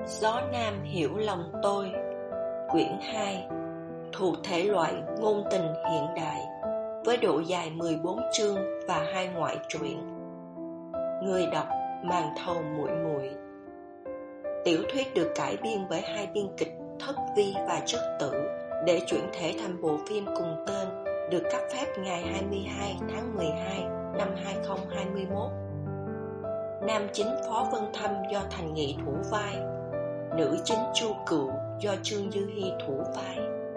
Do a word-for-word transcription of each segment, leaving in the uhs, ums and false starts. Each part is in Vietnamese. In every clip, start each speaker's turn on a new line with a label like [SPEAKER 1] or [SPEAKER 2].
[SPEAKER 1] Gió Nam hiểu lòng tôi. Quyển hai, thuộc thể loại ngôn tình hiện đại, với độ dài mười bốn chương và hai ngoại truyện. Người đọc Màn Thầu Muội Muội. Tiểu thuyết được cải biên bởi hai biên kịch Thất Vi và Chất Tử để chuyển thể thành bộ phim cùng tên, được cấp phép ngày hai mươi hai tháng mười hai năm hai nghìn không trăm hai mươi mốt. Nam chính Phó Vân Thâm do Thành Nghị thủ vai, nữ chính Chu Cựu do Trương Dư Hi thủ vai.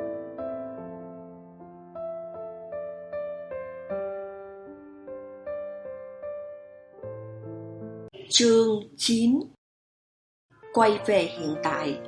[SPEAKER 1] Chương chín. Quay về hiện tại.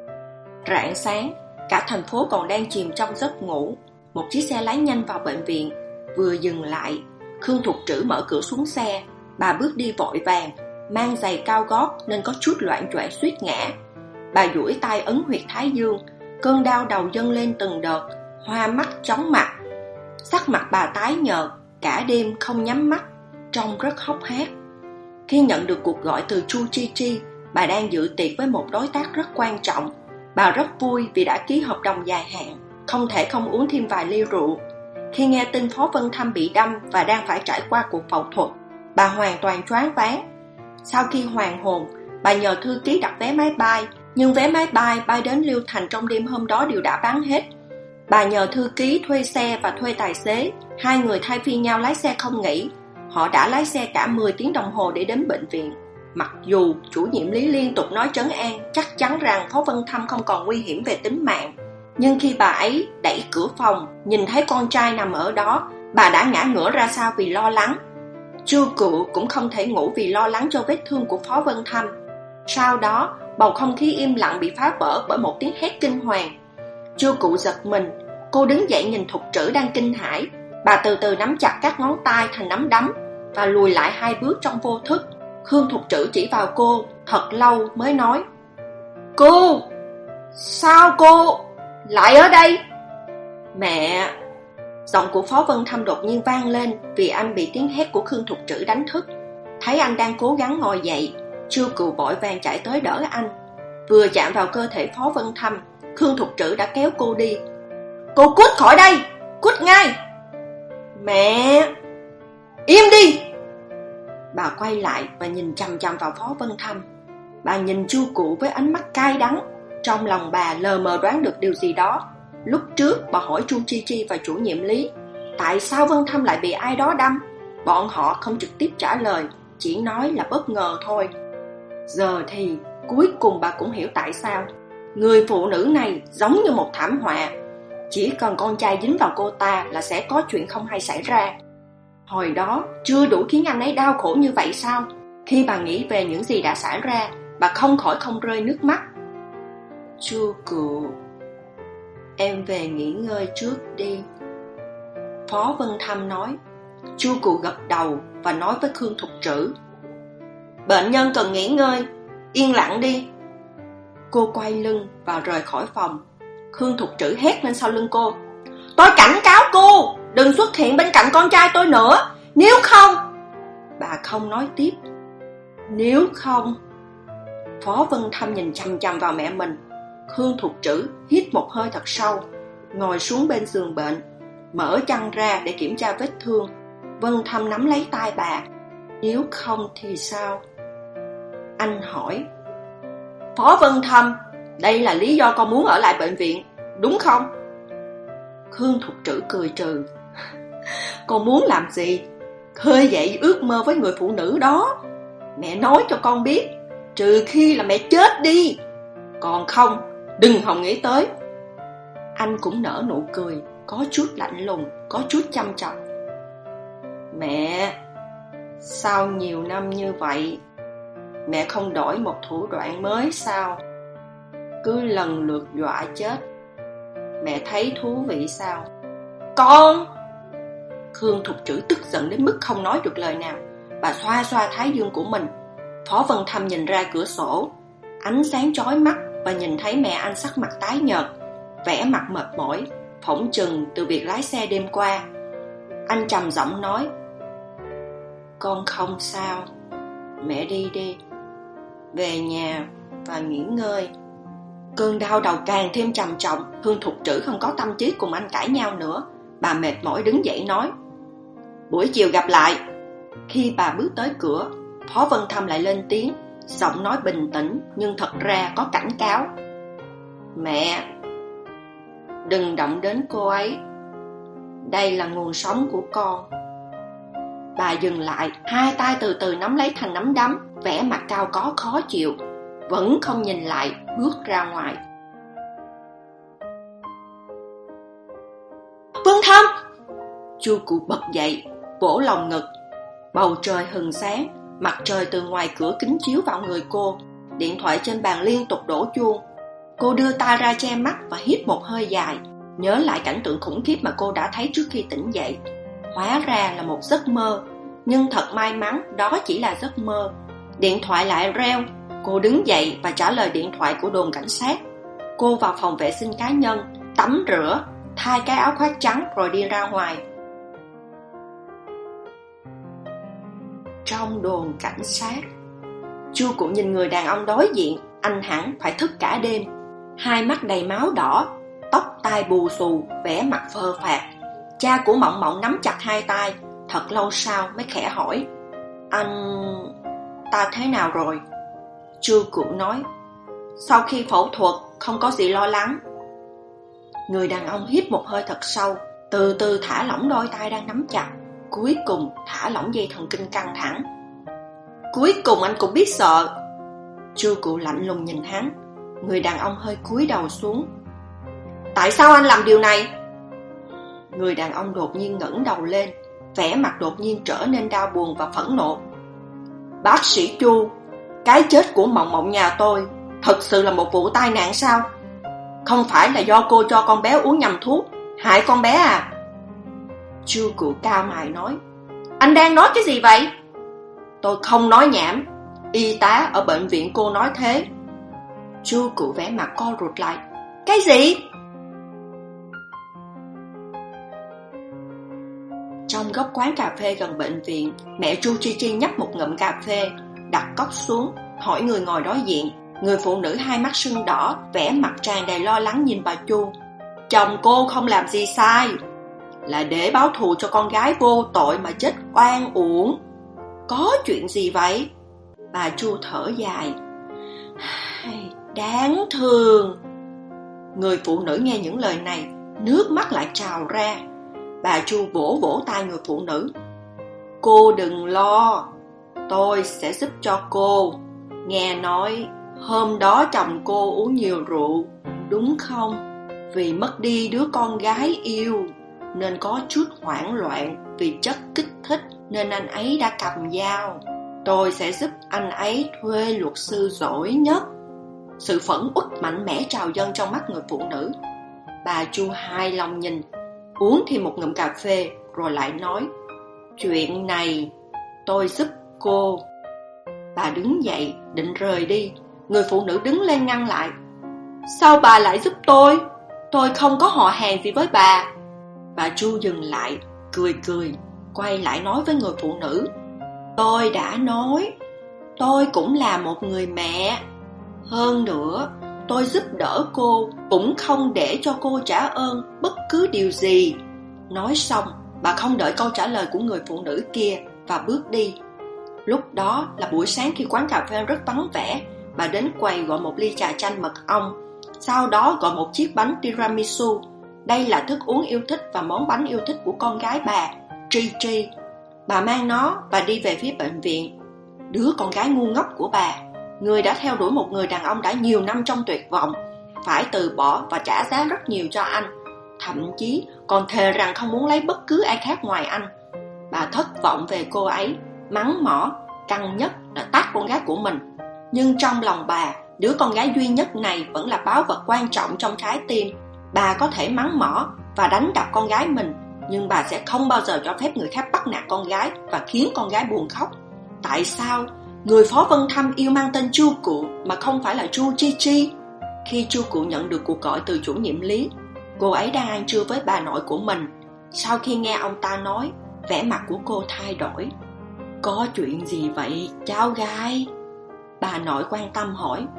[SPEAKER 1] Rạng sáng, cả thành phố còn đang chìm trong giấc ngủ. Một chiếc xe lái nhanh vào bệnh viện. Vừa dừng lại, Khương Thục Trữ mở cửa xuống xe. Bà bước đi vội vàng, mang giày cao gót nên có chút loạng choạng suýt ngã. Bà duỗi tay ấn huyệt thái dương, cơn đau đầu dâng lên từng đợt, hoa mắt chóng mặt. Sắc mặt bà tái nhợt, cả đêm không nhắm mắt, trông rất hốc hác. Khi nhận được cuộc gọi từ Chu Chi Chi, bà đang dự tiệc với một đối tác rất quan trọng. Bà rất vui vì đã ký hợp đồng dài hạn, không thể không uống thêm vài ly rượu. Khi nghe tin Phó Vân Thâm bị đâm và đang phải trải qua cuộc phẫu thuật, bà hoàn toàn choáng váng. Sau khi hoàn hồn, bà nhờ thư ký đặt vé máy bay, nhưng vé máy bay bay đến Liêu Thành trong đêm hôm đó đều đã bán hết. Bà nhờ thư ký thuê xe và thuê tài xế, hai người thay phiên nhau lái xe không nghỉ. Họ đã lái xe cả mười tiếng đồng hồ để đến bệnh viện. Mặc dù chủ nhiệm Lý liên tục nói trấn an, chắc chắn rằng Phó Vân Thâm không còn nguy hiểm về tính mạng, nhưng khi bà ấy đẩy cửa phòng, nhìn thấy con trai nằm ở đó, bà đã ngã ngửa ra sau vì lo lắng. Chu Cựu cũng không thể ngủ vì lo lắng cho vết thương của Phó Vân Thâm. Sau đó, bầu không khí im lặng bị phá vỡ bởi một tiếng hét kinh hoàng. Chu Cựu giật mình, cô đứng dậy nhìn Thục Trữ đang kinh hãi. Bà từ từ nắm chặt các ngón tay thành nắm đấm và lùi lại hai bước trong vô thức. Khương Thục Trữ chỉ vào cô thật lâu mới nói: "Cô, sao cô lại ở đây?" "Mẹ!" Giọng của Phó Vân Thâm đột nhiên vang lên vì anh bị tiếng hét của Khương Thục Trữ đánh thức. Thấy anh đang cố gắng ngồi dậy, Chu Cựu vội vàng chạy tới đỡ anh. Vừa chạm vào cơ thể Phó Vân Thâm, Khương Thục Trữ đã kéo cô đi. "Cô cút khỏi đây, cút ngay!" "Mẹ!" "Im đi!" Bà quay lại và nhìn chằm chằm vào Phó Vân Thâm. Bà nhìn Chu Cựu với ánh mắt cay đắng. Trong lòng bà lờ mờ đoán được điều gì đó. Lúc trước bà hỏi Chu Chi Chi và chủ nhiệm Lý, tại sao Vân Thâm lại bị ai đó đâm? Bọn họ không trực tiếp trả lời, chỉ nói là bất ngờ thôi. Giờ thì cuối cùng bà cũng hiểu tại sao. Người phụ nữ này giống như một thảm họa. Chỉ cần con trai dính vào cô ta là sẽ có chuyện không hay xảy ra. Hồi đó chưa đủ khiến anh ấy đau khổ như vậy sao? Khi bà nghĩ về những gì đã xảy ra, bà không khỏi không rơi nước mắt. "Chu Cựu, em về nghỉ ngơi trước đi," Phó Vân Thâm nói. Chu Cựu gật đầu và nói với Khương Thục Trữ: "Bệnh nhân cần nghỉ ngơi, yên lặng đi." Cô quay lưng và rời khỏi phòng. Khương Thục Trữ hét lên sau lưng cô: "Tôi cảnh cáo cô, đừng xuất hiện bên cạnh con trai tôi nữa, nếu không..." Bà không nói tiếp. "Nếu không..." Phó Vân Thâm nhìn chằm chằm vào mẹ mình. Khương Thục Trữ hít một hơi thật sâu, ngồi xuống bên giường bệnh, mở chăn ra để kiểm tra vết thương. Vân Thâm nắm lấy tay bà. "Nếu không thì sao?" Anh hỏi. "Phó Vân Thâm, đây là lý do con muốn ở lại bệnh viện, đúng không?" Khương Thục Trữ cười trừ. "Con muốn làm gì? Khơi dậy ước mơ với người phụ nữ đó. Mẹ nói cho con biết, trừ khi là mẹ chết đi, còn không, đừng hòng nghĩ tới." Anh cũng nở nụ cười, có chút lạnh lùng, có chút chăm chọc. "Mẹ, sau nhiều năm như vậy, mẹ không đổi một thủ đoạn mới sao? Cứ lần lượt dọa chết, mẹ thấy thú vị sao?" "Con..." Khương Thục Trữ tức giận đến mức không nói được lời nào. Bà xoa xoa thái dương của mình. Phó Vân Thâm nhìn ra cửa sổ, ánh sáng chói mắt và nhìn thấy mẹ anh sắc mặt tái nhợt, vẻ mặt mệt mỏi, phỏng chừng từ việc lái xe đêm qua. Anh trầm giọng nói: "Con không sao, mẹ đi đi. Về nhà và nghỉ ngơi. Cơn đau đầu càng thêm trầm trọng. Hương Thục Trữ không có tâm trí cùng anh cãi nhau nữa. Bà mệt mỏi đứng dậy nói: buổi chiều gặp lại. Khi bà bước tới cửa, Phó Vân Thâm lại lên tiếng, giọng nói bình tĩnh nhưng thật ra có cảnh cáo: mẹ, đừng động đến cô ấy. Đây là nguồn sống của con. Bà dừng lại, hai tay từ từ nắm lấy thành nắm đấm, vẻ mặt cao có khó chịu, vẫn không nhìn lại, bước ra ngoài. Vân Thâm! Chu Cụ bật dậy, vỗ lòng ngực. Bầu trời hừng sáng, mặt trời từ ngoài cửa kính chiếu vào người cô. Điện thoại trên bàn liên tục đổ chuông. Cô đưa tay ra che mắt và hít một hơi dài, nhớ lại cảnh tượng khủng khiếp mà cô đã thấy trước khi tỉnh dậy. Hóa ra là một giấc mơ, nhưng thật may mắn đó chỉ là giấc mơ. Điện thoại lại reo. Cô đứng dậy và trả lời điện thoại của đồn cảnh sát. Cô vào phòng vệ sinh cá nhân, tắm rửa, thay cái áo khoác trắng rồi đi ra ngoài. Trong đồn cảnh sát, Chu Cụ nhìn người đàn ông đối diện. Anh hẳn phải thức cả đêm. Hai mắt đầy máu đỏ, tóc tai bù xù, vẻ mặt phơ phạc. Cha của Mộng Mộng nắm chặt hai tay, thật lâu sau mới khẽ hỏi: anh... ta thế nào rồi? Chu Cụ nói: sau khi phẫu thuật không có gì lo lắng. Người đàn ông hít một hơi thật sâu, từ từ thả lỏng đôi tay đang nắm chặt, cuối cùng thả lỏng dây thần kinh căng thẳng. Cuối cùng anh cũng biết sợ. Chu Cụ lạnh lùng nhìn hắn. Người đàn ông hơi cúi đầu xuống. Tại sao anh làm điều này? Người đàn ông đột nhiên ngẩng đầu lên, vẻ mặt đột nhiên trở nên đau buồn và phẫn nộ. Bác sĩ Chu, cái chết của Mộng Mộng nhà tôi thật sự là một vụ tai nạn sao? Không phải là do cô cho con bé uống nhầm thuốc hại con bé à? Chu Cụ cao mày nói: anh đang nói cái gì vậy? Tôi không nói nhảm. Y tá ở bệnh viện cô nói thế. Chu Cụ vẻ mặt co rụt lại. Cái gì? Trong góc quán cà phê gần bệnh viện, mẹ Chu Chi Chi nhấp một ngụm cà phê, đặt cốc xuống, hỏi người ngồi đối diện. Người phụ nữ hai mắt sưng đỏ, vẻ mặt tràn đầy lo lắng nhìn bà Chu. Chồng cô không làm gì sai, là để báo thù cho con gái vô tội mà chết oan uổng. Có chuyện gì vậy? Bà Chu thở dài. Đáng thương. Người phụ nữ nghe những lời này, nước mắt lại trào ra. Bà Chu vỗ vỗ tay người phụ nữ. Cô đừng lo, tôi sẽ giúp cho cô. Nghe nói hôm đó chồng cô uống nhiều rượu, đúng không? Vì mất đi đứa con gái yêu nên có chút hoảng loạn vì chất kích thích, nên anh ấy đã cầm dao. Tôi sẽ giúp anh ấy thuê luật sư giỏi nhất. Sự phẫn uất mạnh mẽ trào dâng trong mắt người phụ nữ. Bà Chu hài lòng nhìn, uống thêm một ngụm cà phê rồi lại nói: chuyện này tôi giúp cô. Bà đứng dậy định rời đi. Người phụ nữ đứng lên ngăn lại. Sao bà lại giúp tôi? Tôi không có họ hàng gì với bà. Bà Chu dừng lại, cười cười, quay lại nói với người phụ nữ: tôi đã nói, tôi cũng là một người mẹ. Hơn nữa, tôi giúp đỡ cô cũng không để cho cô trả ơn bất cứ điều gì. Nói xong, bà không đợi câu trả lời của người phụ nữ kia và bước đi. Lúc đó là buổi sáng khi quán cà phê rất vắng vẻ. Bà đến quầy gọi một ly trà chanh mật ong, sau đó gọi một chiếc bánh tiramisu. Đây là thức uống yêu thích và món bánh yêu thích của con gái bà, Tri Tri. Bà mang nó và đi về phía bệnh viện. Đứa con gái ngu ngốc của bà, người đã theo đuổi một người đàn ông đã nhiều năm trong tuyệt vọng, phải từ bỏ và trả giá rất nhiều cho anh, thậm chí còn thề rằng không muốn lấy bất cứ ai khác ngoài anh. Bà thất vọng về cô ấy, mắng mỏ, căng nhất là tát con gái của mình. Nhưng trong lòng bà, đứa con gái duy nhất này vẫn là báu vật quan trọng trong trái tim. Bà có thể mắng mỏ và đánh đập con gái mình, nhưng bà sẽ không bao giờ cho phép người khác bắt nạt con gái và khiến con gái buồn khóc. Tại sao người Phó Vân Thâm yêu mang tên Chu Cụ mà không phải là Chu Chi Chi? Khi Chu Cụ nhận được cuộc gọi từ chủ nhiệm Lý, cô ấy đang ăn trưa với bà nội của mình. Sau khi nghe ông ta nói, vẻ mặt của cô thay đổi. Có chuyện gì vậy cháu gái? Bà nội quan tâm hỏi.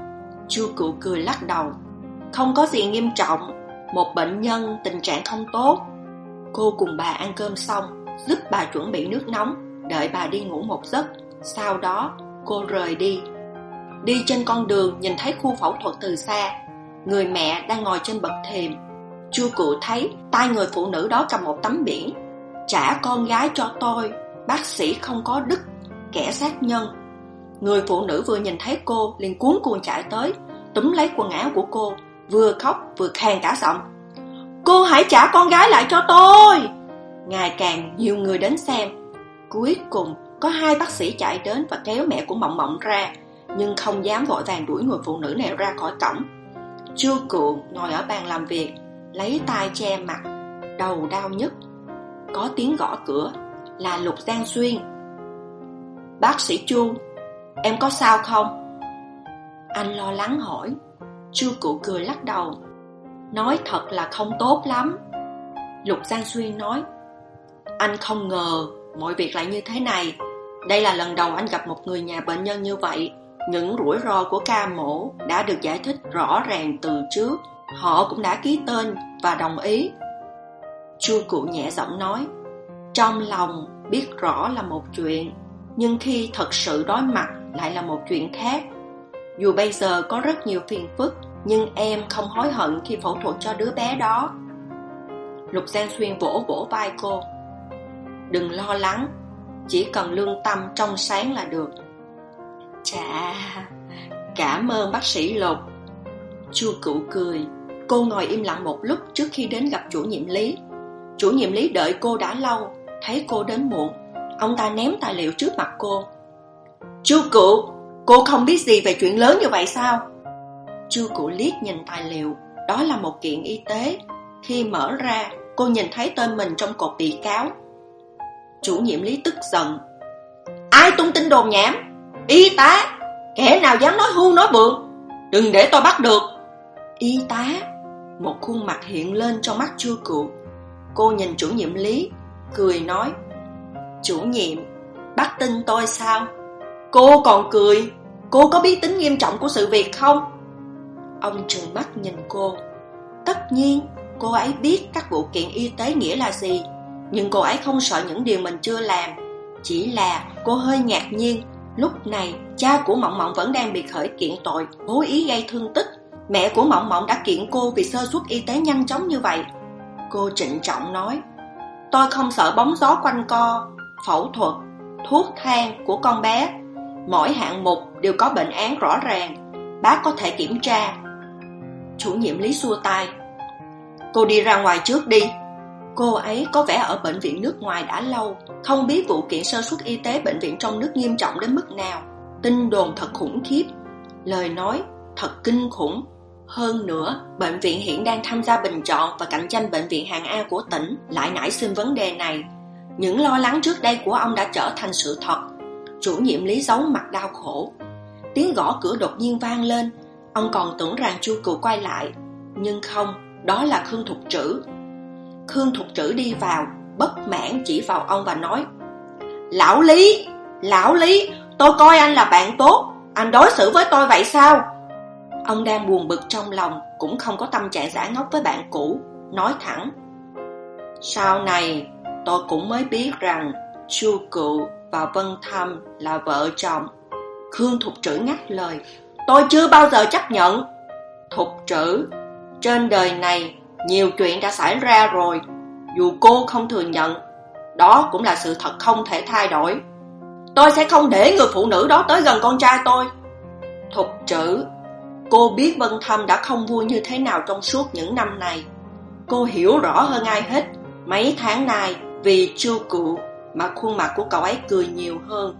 [SPEAKER 1] Chu Cựu cười lắc đầu. Không có gì nghiêm trọng, một bệnh nhân tình trạng không tốt. Cô cùng bà ăn cơm xong, giúp bà chuẩn bị nước nóng, đợi bà đi ngủ một giấc. Sau đó cô rời đi. Đi trên con đường nhìn thấy khu phẫu thuật từ xa. Người mẹ đang ngồi trên bậc thềm. Chu Cựu thấy tay người phụ nữ đó cầm một tấm biển: trả con gái cho tôi, bác sĩ không có đức, kẻ sát nhân. Người phụ nữ vừa nhìn thấy cô liền cuống cuồng chạy tới, túm lấy quần áo của cô, vừa khóc vừa khàn cả giọng: cô hãy trả con gái lại cho tôi. Ngày càng nhiều người đến xem. Cuối cùng có hai bác sĩ chạy đến và kéo mẹ của Mộng Mộng ra, nhưng không dám vội vàng đuổi người phụ nữ này ra khỏi cổng. Chu Cựu ngồi ở bàn làm việc, lấy tay che mặt, đầu đau nhức. Có tiếng gõ cửa, là Lục Giang Xuyên. Bác sĩ Chu, em có sao không? Anh lo lắng hỏi. Chu Cựu cười lắc đầu. Nói thật là không tốt lắm. Lục Giang Xuyên nói. Anh không ngờ mọi việc lại như thế này. Đây là lần đầu anh gặp một người nhà bệnh nhân như vậy. Những rủi ro của ca mổ đã được giải thích rõ ràng từ trước. Họ cũng đã ký tên và đồng ý. Chu Cựu nhẹ giọng nói. Trong lòng biết rõ là một chuyện, nhưng khi thật sự đối mặt lại là một chuyện khác. Dù bây giờ có rất nhiều phiền phức, nhưng em không hối hận khi phẫu thuật cho đứa bé đó. Lục Giang Xuyên vỗ vỗ vai cô. Đừng lo lắng, chỉ cần lương tâm trong sáng là được. Chà, cảm ơn bác sĩ Lục. Chu Cựu cười. Cô ngồi im lặng một lúc trước khi đến gặp chủ nhiệm Lý. Chủ nhiệm Lý đợi cô đã lâu, thấy cô đến muộn, ông ta ném tài liệu trước mặt cô. Chu Cựu, cô không biết gì về chuyện lớn như vậy sao? Chu Cựu liếc nhìn tài liệu. Đó là một kiện y tế. Khi mở ra, cô nhìn thấy tên mình trong cột bị cáo. Chủ nhiệm Lý tức giận. Ai tung tin đồn nhảm? Y tá, kẻ nào dám nói hưu nói vượng? Đừng để tôi bắt được. Y tá? Một khuôn mặt hiện lên trong mắt Chu Cựu. Cô nhìn chủ nhiệm Lý, cười nói. Chủ nhiệm, bác tin tôi sao? Cô còn cười. Cô có biết tính nghiêm trọng của sự việc không? Ông trừng mắt nhìn cô. Tất nhiên cô ấy biết các vụ kiện y tế nghĩa là gì, nhưng cô ấy không sợ những điều mình chưa làm. Chỉ là cô hơi ngạc nhiên. Lúc này cha của Mộng Mộng vẫn đang bị khởi kiện tội cố ý gây thương tích. Mẹ của Mộng Mộng đã kiện cô vì sơ suất y tế nhanh chóng như vậy. Cô trịnh trọng nói. Tôi không sợ bóng gió quanh co. Phẫu thuật, thuốc thang của con bé, mỗi hạng mục đều có bệnh án rõ ràng. Bác có thể kiểm tra. Chủ nhiệm Lý xua tay. Cô đi ra ngoài trước đi. Cô ấy có vẻ ở bệnh viện nước ngoài đã lâu, không biết vụ kiện sơ suất y tế bệnh viện trong nước nghiêm trọng đến mức nào. Tin đồn thật khủng khiếp, lời nói thật kinh khủng. Hơn nữa, bệnh viện hiện đang tham gia bình chọn và cạnh tranh bệnh viện hạng A của tỉnh lại nảy sinh vấn đề này. Những lo lắng trước đây của ông đã trở thành sự thật. Chủ nhiệm Lý giấu mặt đau khổ. Tiếng gõ cửa đột nhiên vang lên. Ông còn tưởng rằng Chu Cựu quay lại, nhưng không, đó là Khương Thục Trữ. Khương Thục Trữ đi vào, bất mãn chỉ vào ông và nói. Lão Lý, Lão Lý, tôi coi anh là bạn tốt, anh đối xử với tôi vậy sao? Ông đang buồn bực trong lòng, cũng không có tâm trạng giả ngốc với bạn cũ, nói thẳng. Sau này tôi cũng mới biết rằng Chu Cựu và Vân Thâm là vợ chồng. Khương Thục Trữ ngắt lời. Tôi chưa bao giờ chấp nhận. Thục Trữ, trên đời này nhiều chuyện đã xảy ra rồi. Dù cô không thừa nhận, đó cũng là sự thật không thể thay đổi. Tôi sẽ không để người phụ nữ đó tới gần con trai tôi. Thục Trữ, cô biết Vân Thâm đã không vui như thế nào trong suốt những năm này. Cô hiểu rõ hơn ai hết. Mấy tháng nay vì Chu Cựu mà khuôn mặt của cậu ấy cười nhiều hơn.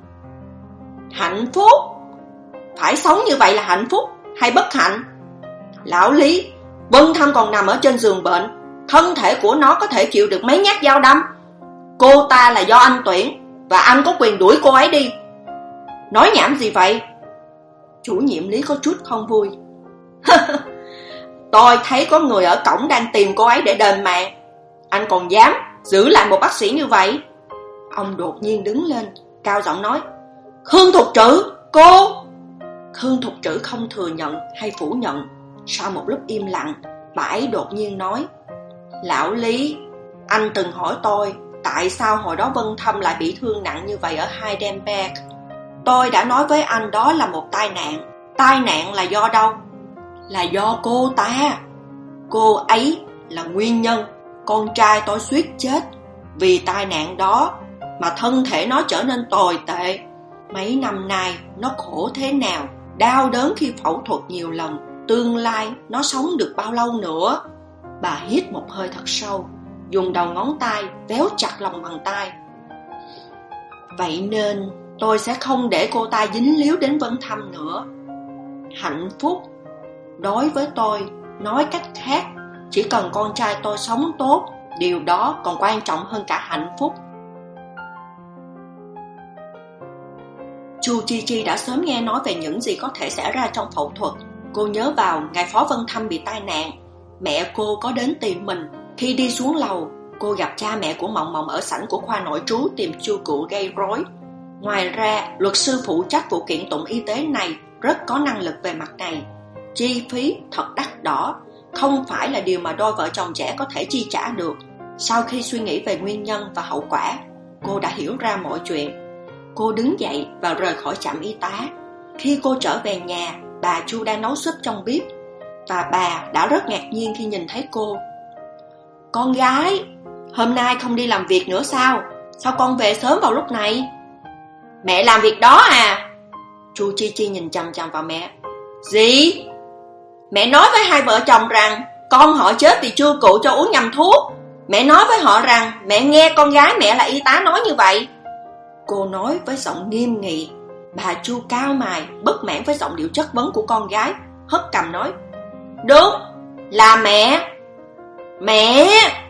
[SPEAKER 1] Hạnh phúc? Phải sống như vậy là hạnh phúc hay bất hạnh? Lão Lý, Vân Thâm còn nằm ở trên giường bệnh, thân thể của nó có thể chịu được mấy nhát dao đâm. Cô ta là do anh tuyển, và anh có quyền đuổi cô ấy đi. Nói nhảm gì vậy? Chủ nhiệm Lý có chút không vui. Tôi thấy có người ở cổng đang tìm cô ấy để đền mạng. Anh còn dám giữ lại một bác sĩ như vậy? Ông đột nhiên đứng lên, cao giọng nói. Khương Thục Trữ, cô! Khương Thục Trữ không thừa nhận hay phủ nhận. Sau một lúc im lặng, bà ấy đột nhiên nói: Lão Lý, anh từng hỏi tôi tại sao hồi đó Vân Thâm lại bị thương nặng như vậy ở Heidelberg. Tôi đã nói với anh đó là một tai nạn. Tai nạn là do đâu? Là do cô ta. Cô ấy là nguyên nhân con trai tôi suýt chết. Vì tai nạn đó mà thân thể nó trở nên tồi tệ. Mấy năm nay nó khổ thế nào, đau đớn khi phẫu thuật nhiều lần, tương lai nó sống được bao lâu nữa. Bà hít một hơi thật sâu, dùng đầu ngón tay véo chặt lòng bàn tay. Vậy nên tôi sẽ không để cô ta dính líu đến Vân Thâm nữa. Hạnh phúc đối với tôi, nói cách khác, chỉ cần con trai tôi sống tốt, điều đó còn quan trọng hơn cả hạnh phúc. Chu Chi Chi đã sớm nghe nói về những gì có thể xảy ra trong phẫu thuật. Cô nhớ vào ngày Phó Vân Thâm bị tai nạn, mẹ cô có đến tìm mình. Khi đi xuống lầu, cô gặp cha mẹ của Mộng Mộng ở sảnh của khoa nội trú tìm Chu Cựu gây rối. Ngoài ra, luật sư phụ trách vụ kiện tụng y tế này rất có năng lực về mặt này. Chi phí thật đắt đỏ, không phải là điều mà đôi vợ chồng trẻ có thể chi trả được. Sau khi suy nghĩ về nguyên nhân và hậu quả, cô đã hiểu ra mọi chuyện. Cô đứng dậy và rời khỏi trạm y tá. Khi cô trở về nhà, bà Chu đang nấu súp trong bếp, và bà đã rất ngạc nhiên khi nhìn thấy cô. Con gái, hôm nay không đi làm việc nữa sao? Sao con về sớm vào lúc này? Mẹ làm việc đó à? Chu Chi Chi nhìn chằm chằm vào mẹ. Gì? Mẹ nói với hai vợ chồng rằng con họ chết vì Chu Cựu cho uống nhầm thuốc. Mẹ nói với họ rằng mẹ nghe con gái mẹ là y tá nói như vậy. Cô nói với giọng nghiêm nghị. Bà Chu cao mày, bất mãn với giọng điệu chất vấn của con gái, hất cằm nói: Đúng, là mẹ. Mẹ!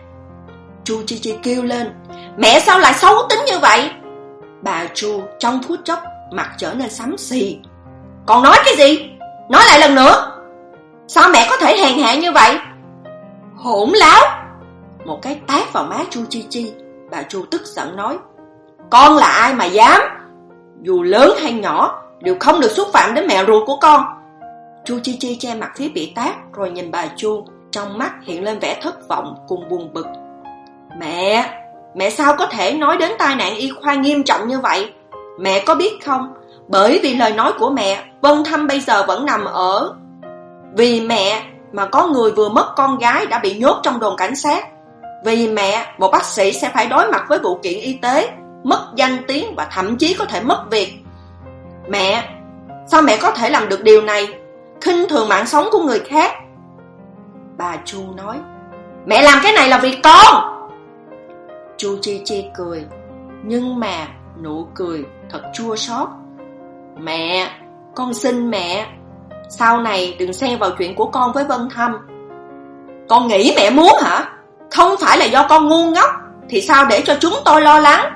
[SPEAKER 1] Chu Chi Chi kêu lên: Mẹ sao lại xấu tính như vậy? Bà Chu trong phút chốc mặt trở nên xám xì. Còn nói cái gì? Nói lại lần nữa. Sao mẹ có thể hèn hạ như vậy? Hỗn láo! Một cái tát vào má Chu Chi Chi. Bà Chu tức giận nói: Con là ai mà dám? Dù lớn hay nhỏ đều không được xúc phạm đến mẹ ruột của con. Chu Chi Chi che mặt phía bị tát rồi nhìn bà Chu, trong mắt hiện lên vẻ thất vọng cùng buồn bực. Mẹ, mẹ sao có thể nói đến tai nạn y khoa nghiêm trọng như vậy? Mẹ có biết không, bởi vì lời nói của mẹ, Vân Thâm bây giờ vẫn nằm ở... Vì mẹ mà có người vừa mất con gái đã bị nhốt trong đồn cảnh sát. Vì mẹ, một bác sĩ sẽ phải đối mặt với vụ kiện y tế, mất danh tiếng và thậm chí có thể mất việc. Mẹ, sao mẹ có thể làm được điều này? Khinh thường mạng sống của người khác. Bà Chu nói: Mẹ làm cái này là vì con. Chu Chi Chi cười, nhưng mà nụ cười thật chua xót. Mẹ, con xin mẹ, sau này đừng xen vào chuyện của con với Vân Thâm. Con nghĩ mẹ muốn hả? Không phải là do con ngu ngốc thì sao để cho chúng tôi lo lắng?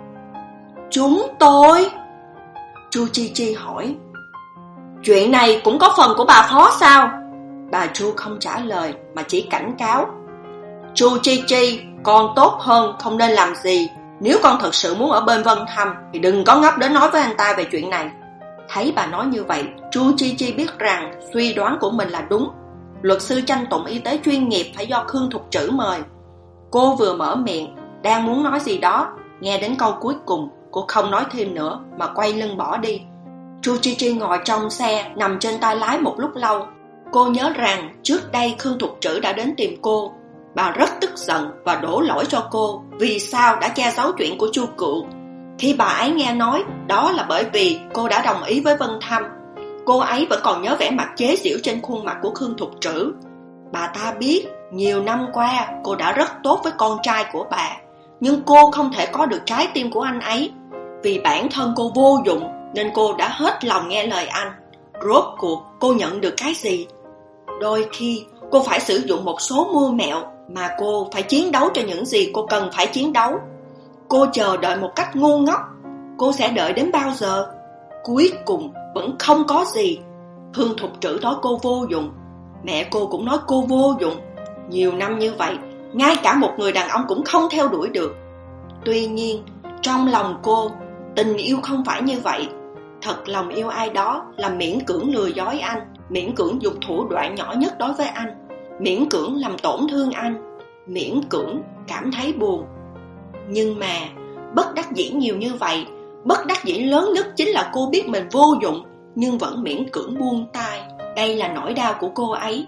[SPEAKER 1] Chúng tôi? Chu Chi Chi hỏi. Chuyện này cũng có phần của bà Phó sao? Bà Chu không trả lời mà chỉ cảnh cáo. Chu Chi Chi, con tốt hơn không nên làm gì. Nếu con thật sự muốn ở bên Vân Thâm thì đừng có ngốc đến nói với anh ta về chuyện này. Thấy bà nói như vậy, Chu Chi Chi biết rằng suy đoán của mình là đúng. Luật sư tranh tụng y tế chuyên nghiệp phải do Khương Thục Trữ mời. Cô vừa mở miệng, đang muốn nói gì đó, nghe đến câu cuối cùng, cô không nói thêm nữa mà quay lưng bỏ đi. Chu Chi Chi ngồi trong xe, nằm trên tay lái một lúc lâu. Cô nhớ rằng trước đây Khương Thục Trữ đã đến tìm cô. Bà rất tức giận và đổ lỗi cho cô vì sao đã che giấu chuyện của Chu Cựu. Khi bà ấy nghe nói đó là bởi vì cô đã đồng ý với Vân Thâm, cô ấy vẫn còn nhớ vẻ mặt chế giễu trên khuôn mặt của Khương Thục Trữ. Bà ta biết nhiều năm qua cô đã rất tốt với con trai của bà, nhưng cô không thể có được trái tim của anh ấy. Vì bản thân cô vô dụng nên cô đã hết lòng nghe lời anh. Rốt cuộc cô nhận được cái gì? Đôi khi cô phải sử dụng một số mưu mẹo mà cô phải chiến đấu cho những gì cô cần phải chiến đấu. Cô chờ đợi một cách ngu ngốc. Cô sẽ đợi đến bao giờ? Cuối cùng vẫn không có gì. Khương Thục Trữ nói cô vô dụng, mẹ cô cũng nói cô vô dụng. Nhiều năm như vậy, ngay cả một người đàn ông cũng không theo đuổi được. Tuy nhiên, trong lòng cô, tình yêu không phải như vậy. thật lòng yêu ai đó là miễn cưỡng lừa dối anh, miễn cưỡng dùng thủ đoạn nhỏ nhất đối với anh, miễn cưỡng làm tổn thương anh, miễn cưỡng cảm thấy buồn. Nhưng mà bất đắc dĩ nhiều như vậy, bất đắc dĩ lớn nhất chính là cô biết mình vô dụng nhưng vẫn miễn cưỡng buông tay. Đây là nỗi đau của cô ấy.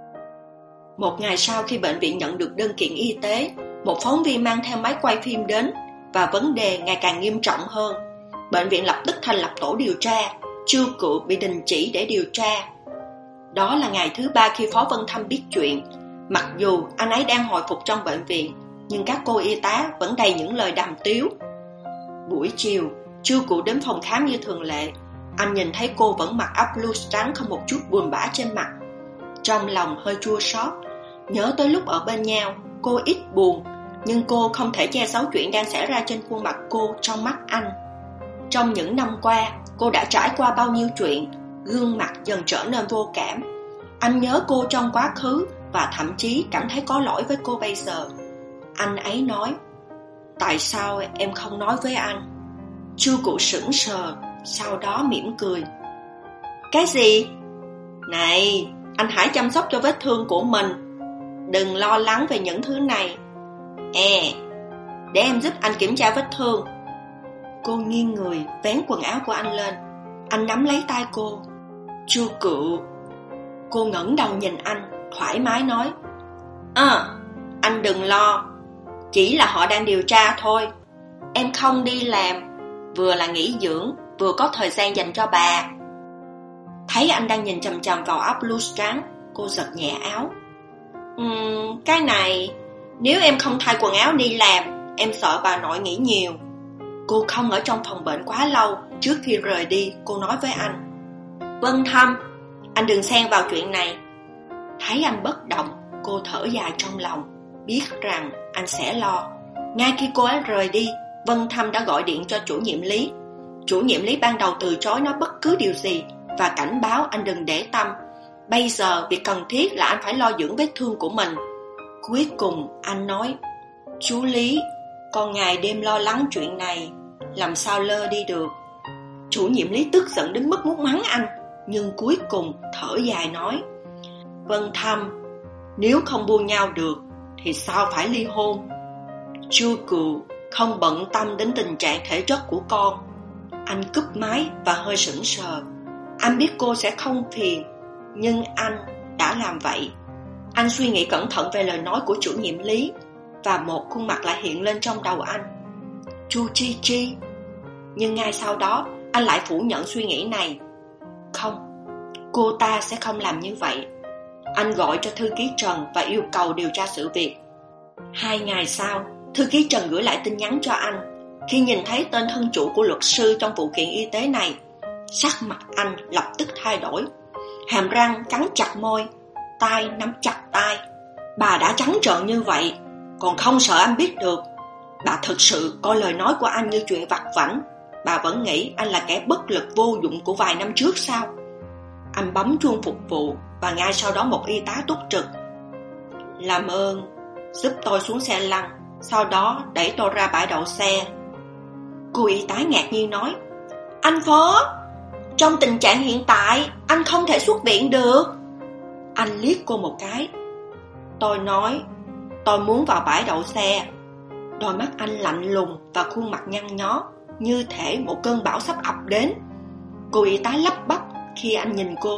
[SPEAKER 1] Một ngày sau, khi bệnh viện nhận được đơn kiện y tế, một phóng viên mang theo máy quay phim đến và vấn đề ngày càng nghiêm trọng hơn. Bệnh viện lập tức thành lập tổ điều tra. Chu Cựu bị đình chỉ để điều tra. Đó là ngày thứ ba khi Phó Vân Thâm biết chuyện. Mặc dù anh ấy đang hồi phục trong bệnh viện, nhưng các cô y tá vẫn đầy những lời đàm tiếu. Buổi chiều, Chu Cựu đến phòng khám như thường lệ. Anh nhìn thấy cô vẫn mặc áo blue trắng, không một chút buồn bã trên mặt. Trong lòng hơi chua xót, nhớ tới lúc ở bên nhau, cô ít buồn, nhưng cô không thể che giấu chuyện đang xảy ra trên khuôn mặt cô trong mắt anh. Trong những năm qua, cô đã trải qua bao nhiêu chuyện, gương mặt dần trở nên vô cảm. Anh nhớ cô trong quá khứ và thậm chí cảm thấy có lỗi với cô bây giờ. Anh ấy nói, tại sao em không nói với anh? Chu Cựu sững sờ, sau đó mỉm cười. Cái gì? Này, anh hãy chăm sóc cho vết thương của mình, đừng lo lắng về những thứ này. À, để em giúp anh kiểm tra vết thương. Cô nghiêng người, vén quần áo của anh lên. Anh nắm lấy tay cô. Chu Cựu. Cô ngẩng đầu nhìn anh, thoải mái nói, À, anh đừng lo, chỉ là họ đang điều tra thôi. Em không đi làm, vừa là nghỉ dưỡng, vừa có thời gian dành cho bà. Thấy anh đang nhìn chằm chằm vào áo blue trắng, cô giật nhẹ áo. uhm, Cái này, nếu em không thay quần áo đi làm, em sợ bà nội nghĩ nhiều. Cô không ở trong phòng bệnh quá lâu. Trước khi rời đi, cô nói với anh, Vân Thâm, anh đừng xen vào chuyện này. Thấy anh bất động, cô thở dài trong lòng, biết rằng anh sẽ lo. Ngay khi cô ấy rời đi, Vân Thâm đã gọi điện cho chủ nhiệm Lý. Chủ nhiệm Lý ban đầu từ chối nói bất cứ điều gì và cảnh báo anh đừng để tâm. Bây giờ việc cần thiết là anh phải lo dưỡng vết thương của mình. Cuối cùng anh nói, Chú Lý, con ngày đêm lo lắng chuyện này, làm sao lơ đi được. Chủ nhiệm Lý tức giận đến mức muốn mắng anh, nhưng cuối cùng thở dài nói, Vân Thâm, nếu không buông nhau được thì sao phải ly hôn. Chu Cựu không bận tâm đến tình trạng thể chất của con. Anh cúp máy và hơi sững sờ. Anh biết cô sẽ không phiền, nhưng anh đã làm vậy. Anh suy nghĩ cẩn thận về lời nói của chủ nhiệm Lý, và một khuôn mặt lại hiện lên trong đầu anh, Chu Chi Chi. Nhưng ngay sau đó anh lại phủ nhận suy nghĩ này. Không, cô ta sẽ không làm như vậy. Anh gọi cho thư ký Trần và yêu cầu điều tra sự việc. Hai ngày sau, thư ký Trần gửi lại tin nhắn cho anh. Khi nhìn thấy tên thân chủ của luật sư trong vụ kiện y tế này, sắc mặt anh lập tức thay đổi. Hàm răng cắn chặt môi, tay nắm chặt tay. Bà đã trắng trợn như vậy, còn không sợ anh biết được. Bà thực sự coi lời nói của anh như chuyện vặt vãnh. Bà vẫn nghĩ anh là kẻ bất lực vô dụng của vài năm trước sao? Anh bấm chuông phục vụ và ngay sau đó một y tá túc trực. Làm ơn, giúp tôi xuống xe lăn, sau đó đẩy tôi ra bãi đậu xe. Cô y tá ngạc nhiên nói, Anh Phó, trong tình trạng hiện tại, anh không thể xuất viện được. Anh liếc cô một cái. Tôi nói, tôi muốn vào bãi đậu xe. Đôi mắt anh lạnh lùng và khuôn mặt nhăn nhó, như thể một cơn bão sắp ập đến. Cô y tá lắp bắp khi anh nhìn cô.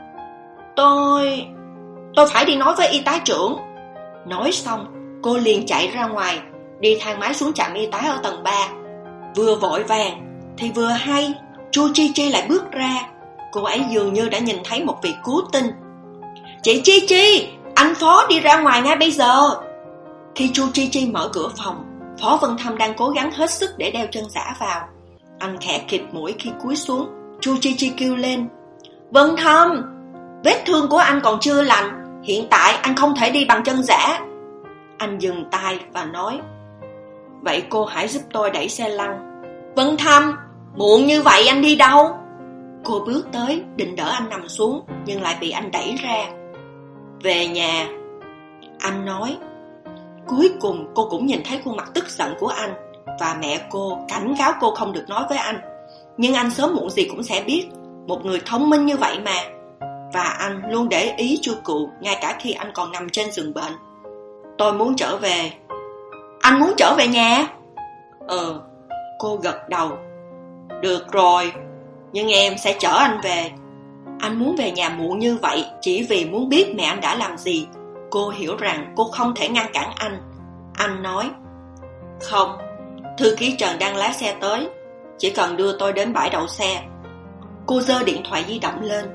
[SPEAKER 1] Tôi... tôi phải đi nói với y tá trưởng. Nói xong, cô liền chạy ra ngoài, đi thang máy xuống trạm y tá ở tầng ba. Vừa vội vàng thì vừa hay Chu Chi Chi lại bước ra. Cô ấy dường như đã nhìn thấy một vị cứu tinh. Chị Chi Chi, anh Phó đi ra ngoài ngay bây giờ. Khi Chu Chi Chi mở cửa phòng, Phó Vân Thâm đang cố gắng hết sức để đeo chân giả vào. Anh khẽ khịt mũi khi cúi xuống. Chu Chi Chi kêu lên, Vân Thâm, vết thương của anh còn chưa lành, hiện tại anh không thể đi bằng chân giả. Anh dừng tay và nói, vậy cô hãy giúp tôi đẩy xe lăn. Vân Thâm, muộn như vậy anh đi đâu? Cô bước tới định đỡ anh nằm xuống, nhưng lại bị anh đẩy ra. Về nhà, anh nói. Cuối cùng cô cũng nhìn thấy khuôn mặt tức giận của anh, và mẹ cô cảnh cáo cô không được nói với anh. Nhưng anh sớm muộn gì cũng sẽ biết, một người thông minh như vậy mà. Và anh luôn để ý chu cựu ngay cả khi anh còn nằm trên giường bệnh. Tôi muốn trở về. Anh muốn trở về nhà? Ừ, cô gật đầu. Được rồi, nhưng em sẽ chở anh về. Anh muốn về nhà muộn như vậy chỉ vì muốn biết mẹ anh đã làm gì. Cô hiểu rằng cô không thể ngăn cản anh. Anh nói, không, thư ký Trần đang lái xe tới, chỉ cần đưa tôi đến bãi đậu xe. Cô giơ điện thoại di động lên.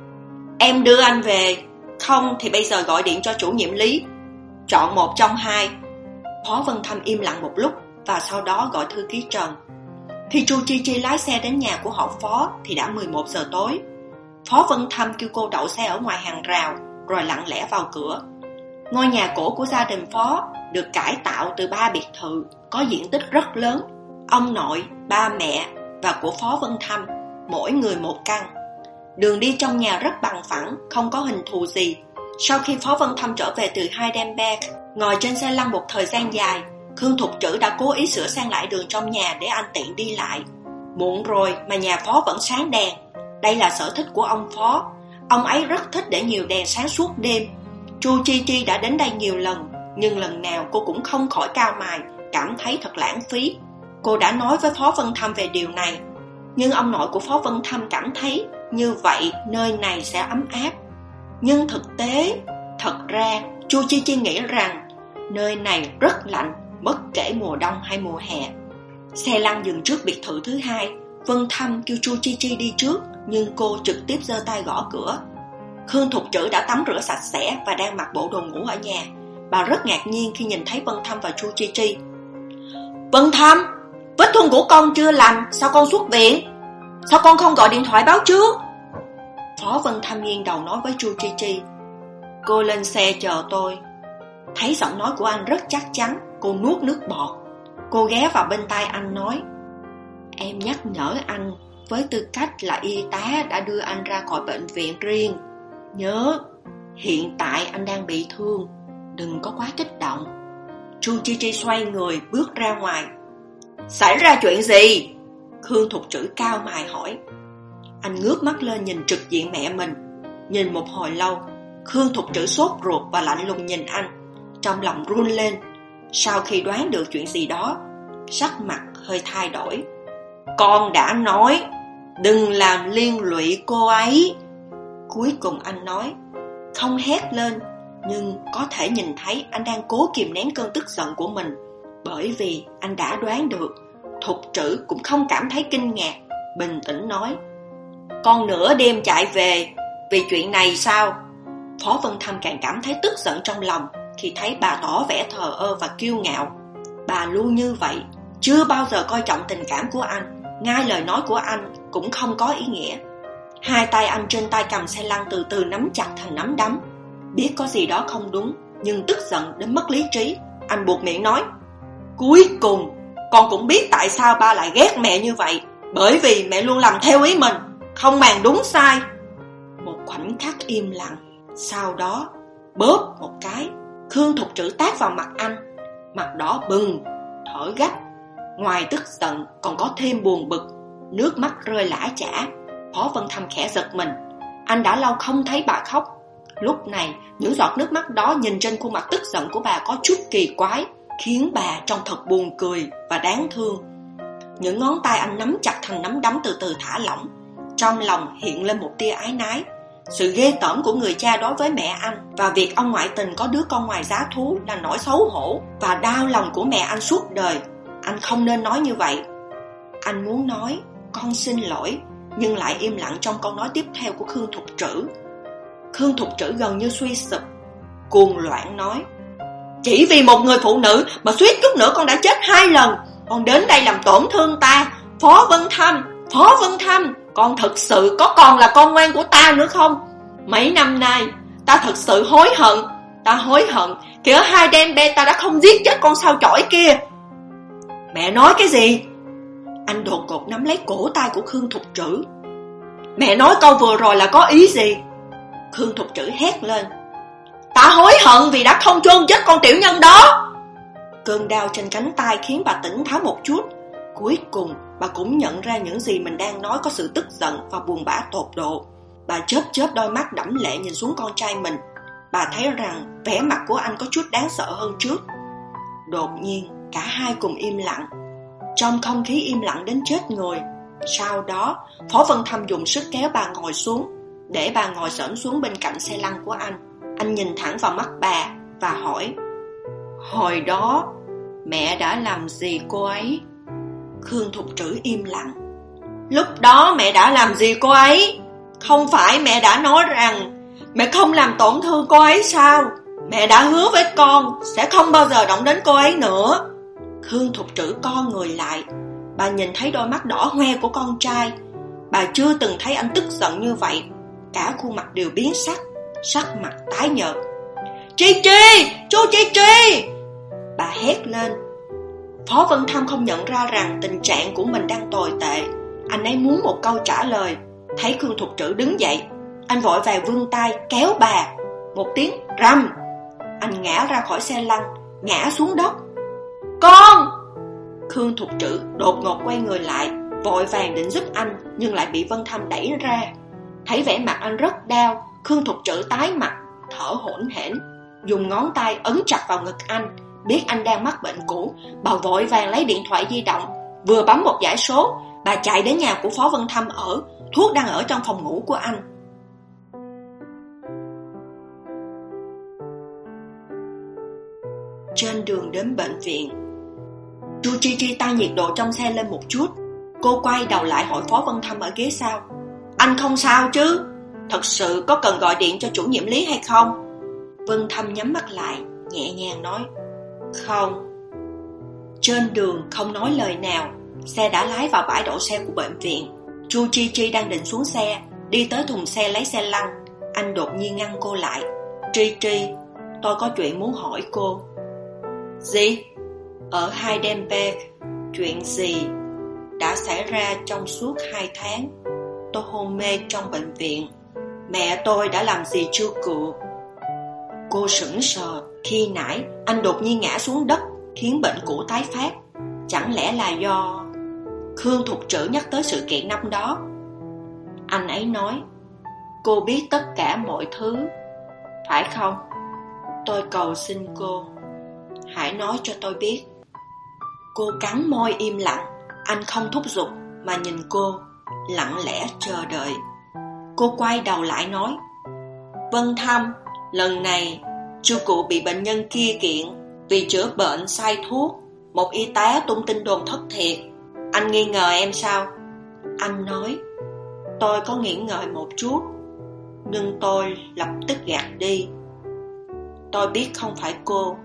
[SPEAKER 1] Em đưa anh về, không thì bây giờ gọi điện cho chủ nhiệm Lý. Chọn một trong hai. Phó Vân Thâm im lặng một lúc và sau đó gọi thư ký Trần. Khi Chu Chi Chi lái xe đến nhà của họ Phó thì đã mười một giờ tối. Phó Vân Thâm kêu cô đậu xe ở ngoài hàng rào rồi lặng lẽ vào cửa. Ngôi nhà cổ của gia đình Phó được cải tạo từ ba biệt thự có diện tích rất lớn. Ông nội, ba mẹ và của Phó Vân Thâm, mỗi người một căn. Đường đi trong nhà rất bằng phẳng, không có hình thù gì. Sau khi Phó Vân Thâm trở về từ Heidelberg, ngồi trên xe lăn một thời gian dài, Khương Thục Trữ đã cố ý sửa sang lại đường trong nhà để anh tiện đi lại. Muộn rồi mà nhà Phó vẫn sáng đèn. Đây là sở thích của ông Phó. Ông ấy rất thích để nhiều đèn sáng suốt đêm. Chu Chi Chi đã đến đây nhiều lần, nhưng lần nào cô cũng không khỏi cau mày, cảm thấy thật lãng phí. Cô đã nói với Phó Vân Thâm về điều này, nhưng ông nội của Phó Vân Thâm cảm thấy như vậy nơi này sẽ ấm áp. Nhưng thực tế, thật ra Chu Chi Chi nghĩ rằng nơi này rất lạnh, bất kể mùa đông hay mùa hè. Xe lăn dừng trước biệt thự thứ hai. Vân Thâm kêu Chu Chi Chi đi trước, nhưng cô trực tiếp giơ tay gõ cửa. Khương Thục Trữ đã tắm rửa sạch sẽ và đang mặc bộ đồ ngủ ở nhà. Bà rất ngạc nhiên khi nhìn thấy Vân Thâm và Chu Chi Chi. Vân Thâm, vết thương của con chưa lành, sao con xuất viện? Sao con không gọi điện thoại báo trước? Phó Vân Thâm nghiêng đầu nói với Chu Chi Chi. Cô lên xe chờ tôi. Thấy giọng nói của anh rất chắc chắn, cô nuốt nước bọt. Cô ghé vào bên tai anh nói, em nhắc nhở anh với tư cách là y tá đã đưa anh ra khỏi bệnh viện riêng. Nhớ, hiện tại anh đang bị thương, đừng có quá kích động. Chu Chi Chi xoay người bước ra ngoài. Xảy ra chuyện gì? Khương Thục Trữ cao mày hỏi. Anh ngước mắt lên nhìn trực diện mẹ mình. Nhìn một hồi lâu, Khương Thục Trữ sốt ruột và lạnh lùng nhìn anh, trong lòng run lên. Sau khi đoán được chuyện gì đó, sắc mặt hơi thay đổi. Con đã nói đừng làm liên lụy cô ấy. Cuối cùng anh nói, không hét lên, nhưng có thể nhìn thấy anh đang cố kìm nén cơn tức giận của mình. Bởi vì anh đã đoán được. Thục Trữ cũng không cảm thấy kinh ngạc, bình tĩnh nói, con nửa đêm chạy về vì chuyện này sao? Phó Vân Thâm càng cảm thấy tức giận trong lòng khi thấy bà tỏ vẻ thờ ơ và kiêu ngạo. Bà luôn như vậy, chưa bao giờ coi trọng tình cảm của anh. Ngay lời nói của anh cũng không có ý nghĩa. Hai tay anh trên tay cầm xe lăn từ từ nắm chặt thành nắm đấm. Biết có gì đó không đúng, nhưng tức giận đến mất lý trí, anh buột miệng nói, cuối cùng con cũng biết tại sao ba lại ghét mẹ như vậy. Bởi vì mẹ luôn làm theo ý mình, không màng đúng sai. Một khoảnh khắc im lặng. Sau đó bóp một cái, Khương Thục Trữ tát vào mặt anh. Mặt đỏ bừng, thở gấp. Ngoài tức giận còn có thêm buồn bực, nước mắt rơi lã chã. Phó Vân Thâm khẽ giật mình. Anh đã lâu không thấy bà khóc. Lúc này những giọt nước mắt đó nhìn trên khuôn mặt tức giận của bà có chút kỳ quái, khiến bà trông thật buồn cười và đáng thương. Những ngón tay anh nắm chặt thành nắm đấm từ từ thả lỏng. Trong lòng hiện lên một tia ái nái. Sự ghê tởm của người cha đối với mẹ anh và việc ông ngoại tình có đứa con ngoài giá thú là nỗi xấu hổ và đau lòng của mẹ anh suốt đời. Anh không nên nói như vậy. Anh muốn nói con xin lỗi, nhưng lại im lặng trong câu nói tiếp theo của Khương Thục Trữ. Khương Thục Trữ gần như suy sụp, cuồng loạn nói, chỉ vì một người phụ nữ mà suýt chút nữa con đã chết hai lần. Con đến đây làm tổn thương ta. Phó Vân Thâm, Phó Vân Thâm, con thật sự có còn là con ngoan của ta nữa không? Mấy năm nay ta thật sự hối hận. Ta hối hận khi ở Heidelberg ta đã không giết chết con sao chổi kia. Mẹ nói cái gì? Anh đột ngột nắm lấy cổ tay của Khương Thục Trữ. Mẹ nói câu vừa rồi là có ý gì? Khương Thục Trữ hét lên. Ta hối hận vì đã không chôn chết con tiểu nhân đó. Cơn đau trên cánh tay khiến bà tỉnh táo một chút. Cuối cùng bà cũng nhận ra những gì mình đang nói có sự tức giận và buồn bã tột độ. Bà chớp chớp đôi mắt đẫm lệ nhìn xuống con trai mình. Bà thấy rằng vẻ mặt của anh có chút đáng sợ hơn trước. Đột nhiên, cả hai cùng im lặng. Trong không khí im lặng đến chết người. Sau đó, Phó Vân Thâm dùng sức kéo bà ngồi xuống, để bà ngồi xổm xuống bên cạnh xe lăn của anh. Anh nhìn thẳng vào mắt bà và hỏi: "Hồi đó, mẹ đã làm gì cô ấy?" Khương Thục Trữ im lặng. "Lúc đó mẹ đã làm gì cô ấy? Không phải mẹ đã nói rằng mẹ không làm tổn thương cô ấy sao? Mẹ đã hứa với con sẽ không bao giờ động đến cô ấy nữa." Khương Thục Trữ co người lại. Bà nhìn thấy đôi mắt đỏ hoe của con trai. Bà chưa từng thấy anh tức giận như vậy. Cả khuôn mặt đều biến sắc, sắc mặt tái nhợt. "Chi Chi! Chú Chi Chi!" bà hét lên. Phó Vân Thâm không nhận ra rằng tình trạng của mình đang tồi tệ. Anh ấy muốn một câu trả lời. Thấy Khương Thục Trữ đứng dậy, anh vội vàng vươn tay kéo bà. Một tiếng rầm, anh ngã ra khỏi xe lăn, ngã xuống đất. "Con!" Khương Thục Trữ đột ngột quay người lại, vội vàng định giúp anh, nhưng lại bị Vân Thâm đẩy ra. Thấy vẻ mặt anh rất đau, Khương Thục Trữ tái mặt, thở hổn hển, dùng ngón tay ấn chặt vào ngực anh. Biết anh đang mắc bệnh cũ, bà vội vàng lấy điện thoại di động, vừa bấm một dãy số, bà chạy đến nhà của Phó Vân Thâm ở. Thuốc đang ở trong phòng ngủ của anh. Trên đường đến bệnh viện, Chu Chi Chi tăng nhiệt độ trong xe lên một chút. Cô quay đầu lại hỏi Phó Vân Thâm ở ghế sau: "Anh không sao chứ? Thật sự có cần gọi điện cho chủ nhiệm Lý hay không?" Vân Thâm nhắm mắt lại, nhẹ nhàng nói: "Không." Trên đường không nói lời nào, xe đã lái vào bãi đậu xe của bệnh viện. Chu Chi Chi đang định xuống xe, đi tới thùng xe lấy xe lăn. Anh đột nhiên ngăn cô lại. "Chi Chi, tôi có chuyện muốn hỏi cô." "Gì?" "Ở Heidelberg, chuyện gì đã xảy ra trong suốt hai tháng? Tôi hôn mê trong bệnh viện. Mẹ tôi đã làm gì chưa cựu?" Cô sững sờ khi nãy anh đột nhiên ngã xuống đất, khiến bệnh cũ tái phát. Chẳng lẽ là do... Khương Thục Trữ nhắc tới sự kiện năm đó. Anh ấy nói: "Cô biết tất cả mọi thứ, phải không? Tôi cầu xin cô, hãy nói cho tôi biết." Cô cắn môi im lặng. Anh không thúc giục mà nhìn cô, lặng lẽ chờ đợi. Cô quay đầu lại nói: "Vân Thâm, lần này chú cụ bị bệnh nhân kia kiện vì chữa bệnh sai thuốc. Một y tá tung tin đồn thất thiệt. Anh nghi ngờ em sao?" Anh nói: "Tôi có nghĩ ngợi một chút, nhưng tôi lập tức gạt đi. Tôi biết không phải cô."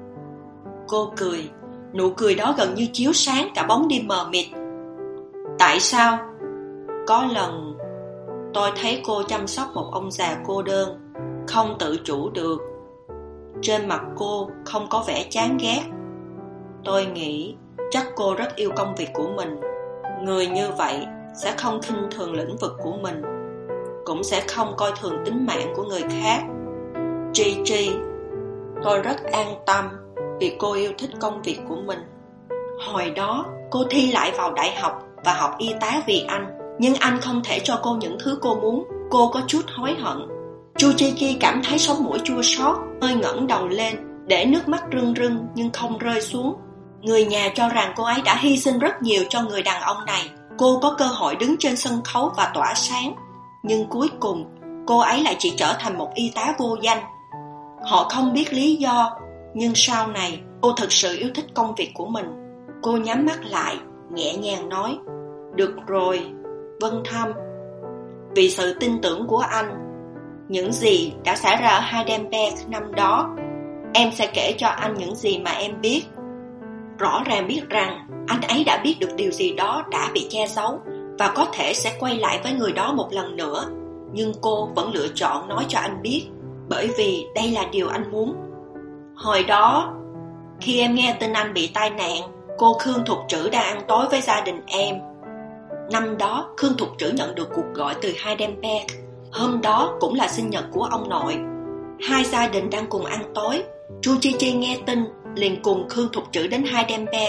[SPEAKER 1] Cô cười. Nụ cười đó gần như chiếu sáng cả bóng đêm mờ mịt. "Tại sao?" "Có lần tôi thấy cô chăm sóc một ông già cô đơn, không tự chủ được. Trên mặt cô không có vẻ chán ghét. Tôi nghĩ chắc cô rất yêu công việc của mình. Người như vậy sẽ không khinh thường lĩnh vực của mình, cũng sẽ không coi thường tính mạng của người khác. Chi Chi, tôi rất an tâm vì cô yêu thích công việc của mình." Hồi đó cô thi lại vào đại học và học y tá vì anh, nhưng anh không thể cho cô những thứ cô muốn. Cô có chút hối hận. Chu Chi Chi cảm thấy sống mũi chua xót, hơi ngẩng đầu lên, để nước mắt rưng rưng nhưng không rơi xuống. Người nhà cho rằng cô ấy đã hy sinh rất nhiều cho người đàn ông này. Cô có cơ hội đứng trên sân khấu và tỏa sáng, nhưng cuối cùng cô ấy lại chỉ trở thành một y tá vô danh. Họ không biết lý do, nhưng sau này cô thực sự yêu thích công việc của mình. Cô nhắm mắt lại, nhẹ nhàng nói: "Được rồi, Vân Thâm, vì sự tin tưởng của anh, những gì đã xảy ra ở Heidelberg năm đó, em sẽ kể cho anh những gì mà em biết." Rõ ràng biết rằng anh ấy đã biết được điều gì đó đã bị che giấu, và có thể sẽ quay lại với người đó một lần nữa. Nhưng cô vẫn lựa chọn nói cho anh biết, bởi vì đây là điều anh muốn. "Hồi đó, khi em nghe tin anh bị tai nạn, cô Khương Thục Trữ đang ăn tối với gia đình em. Năm đó, Khương Thục Trữ nhận được cuộc gọi từ Heidelberg. Hôm đó cũng là sinh nhật của ông nội. Hai gia đình đang cùng ăn tối. Chu Chi Chi nghe tin liền cùng Khương Thục Trữ đến Heidelberg.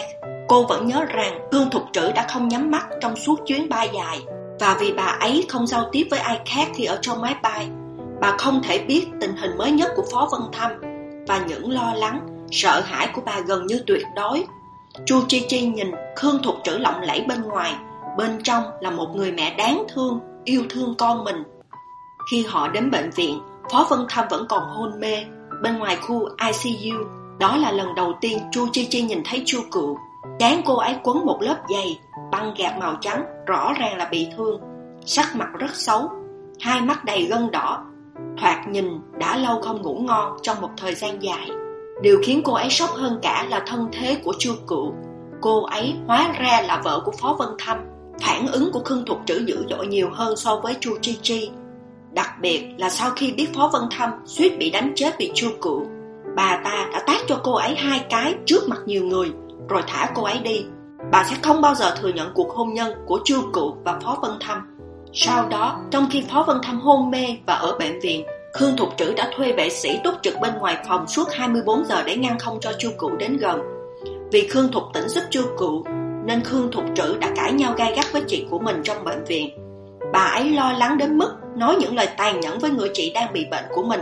[SPEAKER 1] Cô vẫn nhớ rằng Khương Thục Trữ đã không nhắm mắt trong suốt chuyến bay dài, và vì bà ấy không giao tiếp với ai khác khi ở trong máy bay, bà không thể biết tình hình mới nhất của Phó Vân Thâm, và những lo lắng, sợ hãi của bà gần như tuyệt đối. Chu Chi Chi nhìn Khương Thục Trữ lộng lẫy bên ngoài, bên trong là một người mẹ đáng thương, yêu thương con mình. Khi họ đến bệnh viện, Phó Vân Thâm vẫn còn hôn mê bên ngoài khu i xê u. Đó là lần đầu tiên Chu Chi Chi nhìn thấy Chu Cựu. Trán cô ấy quấn một lớp dày băng gạc màu trắng, rõ ràng là bị thương. Sắc mặt rất xấu, hai mắt đầy gân đỏ, thoạt nhìn đã lâu không ngủ ngon trong một thời gian dài. Điều khiến cô ấy sốc hơn cả là thân thế của Chu Cựu. Cô ấy hóa ra là vợ của Phó Vân Thâm. Phản ứng của Khương Thục Trữ dữ dội nhiều hơn so với Chu Chi Chi. Đặc biệt là sau khi biết Phó Vân Thâm suýt bị đánh chết vì Chu Cựu, bà ta đã tát cho cô ấy hai cái trước mặt nhiều người, rồi thả cô ấy đi. Bà sẽ không bao giờ thừa nhận cuộc hôn nhân của Chu Cựu và Phó Vân Thâm. Sau đó, trong khi Phó Vân Thâm hôn mê và ở bệnh viện, Khương Thục Trữ đã thuê vệ sĩ túc trực bên ngoài phòng suốt hai mươi bốn giờ để ngăn không cho Chu Cựu đến gần. Vì Khương Thục Tĩnh giúp Chu Cựu, nên Khương Thục Trữ đã cãi nhau gay gắt với chị của mình trong bệnh viện. Bà ấy lo lắng đến mức nói những lời tàn nhẫn với người chị đang bị bệnh của mình.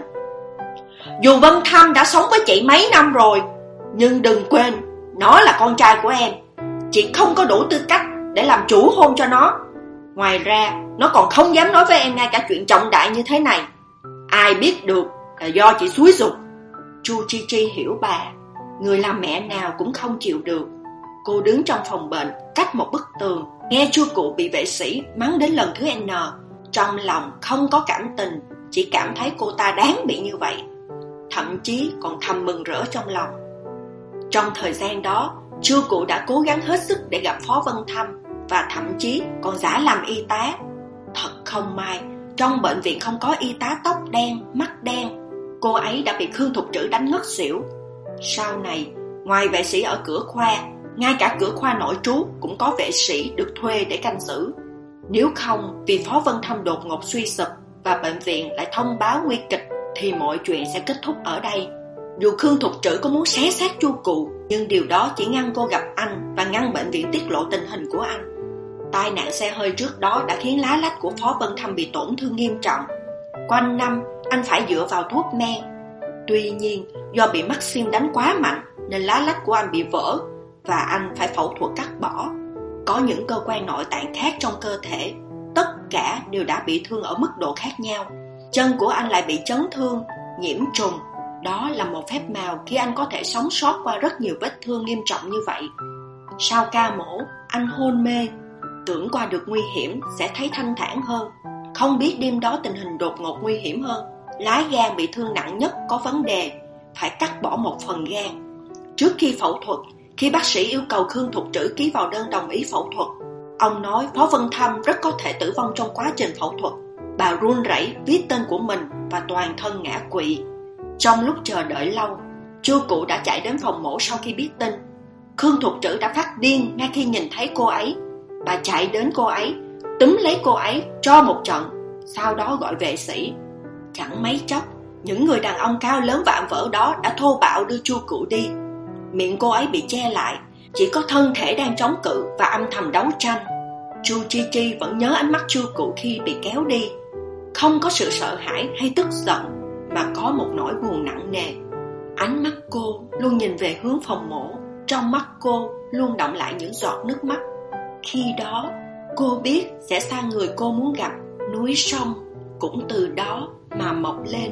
[SPEAKER 1] Dù Vân Thâm đã sống với chị mấy năm rồi, nhưng đừng quên, nó là con trai của em. Chị không có đủ tư cách để làm chủ hôn cho nó. Ngoài ra, nó còn không dám nói với em ngay cả chuyện trọng đại như thế này. Ai biết được là do chị xúi giục. Chu Chi Chi hiểu bà, người làm mẹ nào cũng không chịu được. Cô đứng trong phòng bệnh, cách một bức tường, nghe Chu Cựu bị vệ sĩ mắng đến lần thứ N. Trong lòng không có cảm tình, chỉ cảm thấy cô ta đáng bị như vậy. Thậm chí còn thầm mừng rỡ trong lòng. Trong thời gian đó, Chu Cựu đã cố gắng hết sức để gặp Phó Vân Thâm, và thậm chí còn giả làm y tá. Thật không may, trong bệnh viện không có y tá tóc đen, mắt đen. Cô ấy đã bị Khương Thục Trữ đánh ngất xỉu. Sau này, ngoài vệ sĩ ở cửa khoa, ngay cả cửa khoa nội trú cũng có vệ sĩ được thuê để canh giữ. Nếu không, vì Phó Vân Thâm đột ngột suy sụp và bệnh viện lại thông báo nguy kịch, thì mọi chuyện sẽ kết thúc ở đây. Dù Khương Thục Trữ có muốn xé xác Chu Cựu, nhưng điều đó chỉ ngăn cô gặp anh và ngăn bệnh viện tiết lộ tình hình của anh. Tai nạn xe hơi trước đó đã khiến lá lách của Phó Vân Thâm bị tổn thương nghiêm trọng. Quanh năm, anh phải dựa vào thuốc men. Tuy nhiên, do bị Maxim đánh quá mạnh, nên lá lách của anh bị vỡ, và anh phải phẫu thuật cắt bỏ. Có những cơ quan nội tạng khác trong cơ thể, tất cả đều đã bị thương ở mức độ khác nhau. Chân của anh lại bị chấn thương, nhiễm trùng. Đó là một phép màu khi anh có thể sống sót qua rất nhiều vết thương nghiêm trọng như vậy. Sau ca mổ, anh hôn mê, tưởng qua được nguy hiểm sẽ thấy thanh thản hơn. Không biết đêm đó tình hình đột ngột nguy hiểm hơn. Lá gan bị thương nặng nhất có vấn đề, phải cắt bỏ một phần gan. Trước khi phẫu thuật, khi bác sĩ yêu cầu Khương Thục Trữ ký vào đơn đồng ý phẫu thuật, ông nói Phó Vân Thâm rất có thể tử vong trong quá trình phẫu thuật. Bà run rẩy viết tên của mình và toàn thân ngã quỵ. Trong lúc chờ đợi lâu, Chu Cựu đã chạy đến phòng mổ sau khi biết tin. Khương Thục Trữ đã phát điên ngay khi nhìn thấy cô ấy. Bà chạy đến cô ấy, túm lấy cô ấy cho một trận, sau đó gọi vệ sĩ. Chẳng mấy chốc, những người đàn ông cao lớn vạm vỡ đó đã thô bạo đưa Chu Cựu đi. Miệng cô ấy bị che lại, chỉ có thân thể đang chống cự và âm thầm đấu tranh. Chu Chi Chi vẫn nhớ ánh mắt Chu Cựu khi bị kéo đi. Không có sự sợ hãi hay tức giận, mà có một nỗi buồn nặng nề. Ánh mắt cô luôn nhìn về hướng phòng mổ, trong mắt cô luôn đọng lại những giọt nước mắt. Khi đó, cô biết sẽ xa người cô muốn gặp, núi sông cũng từ đó mà mọc lên.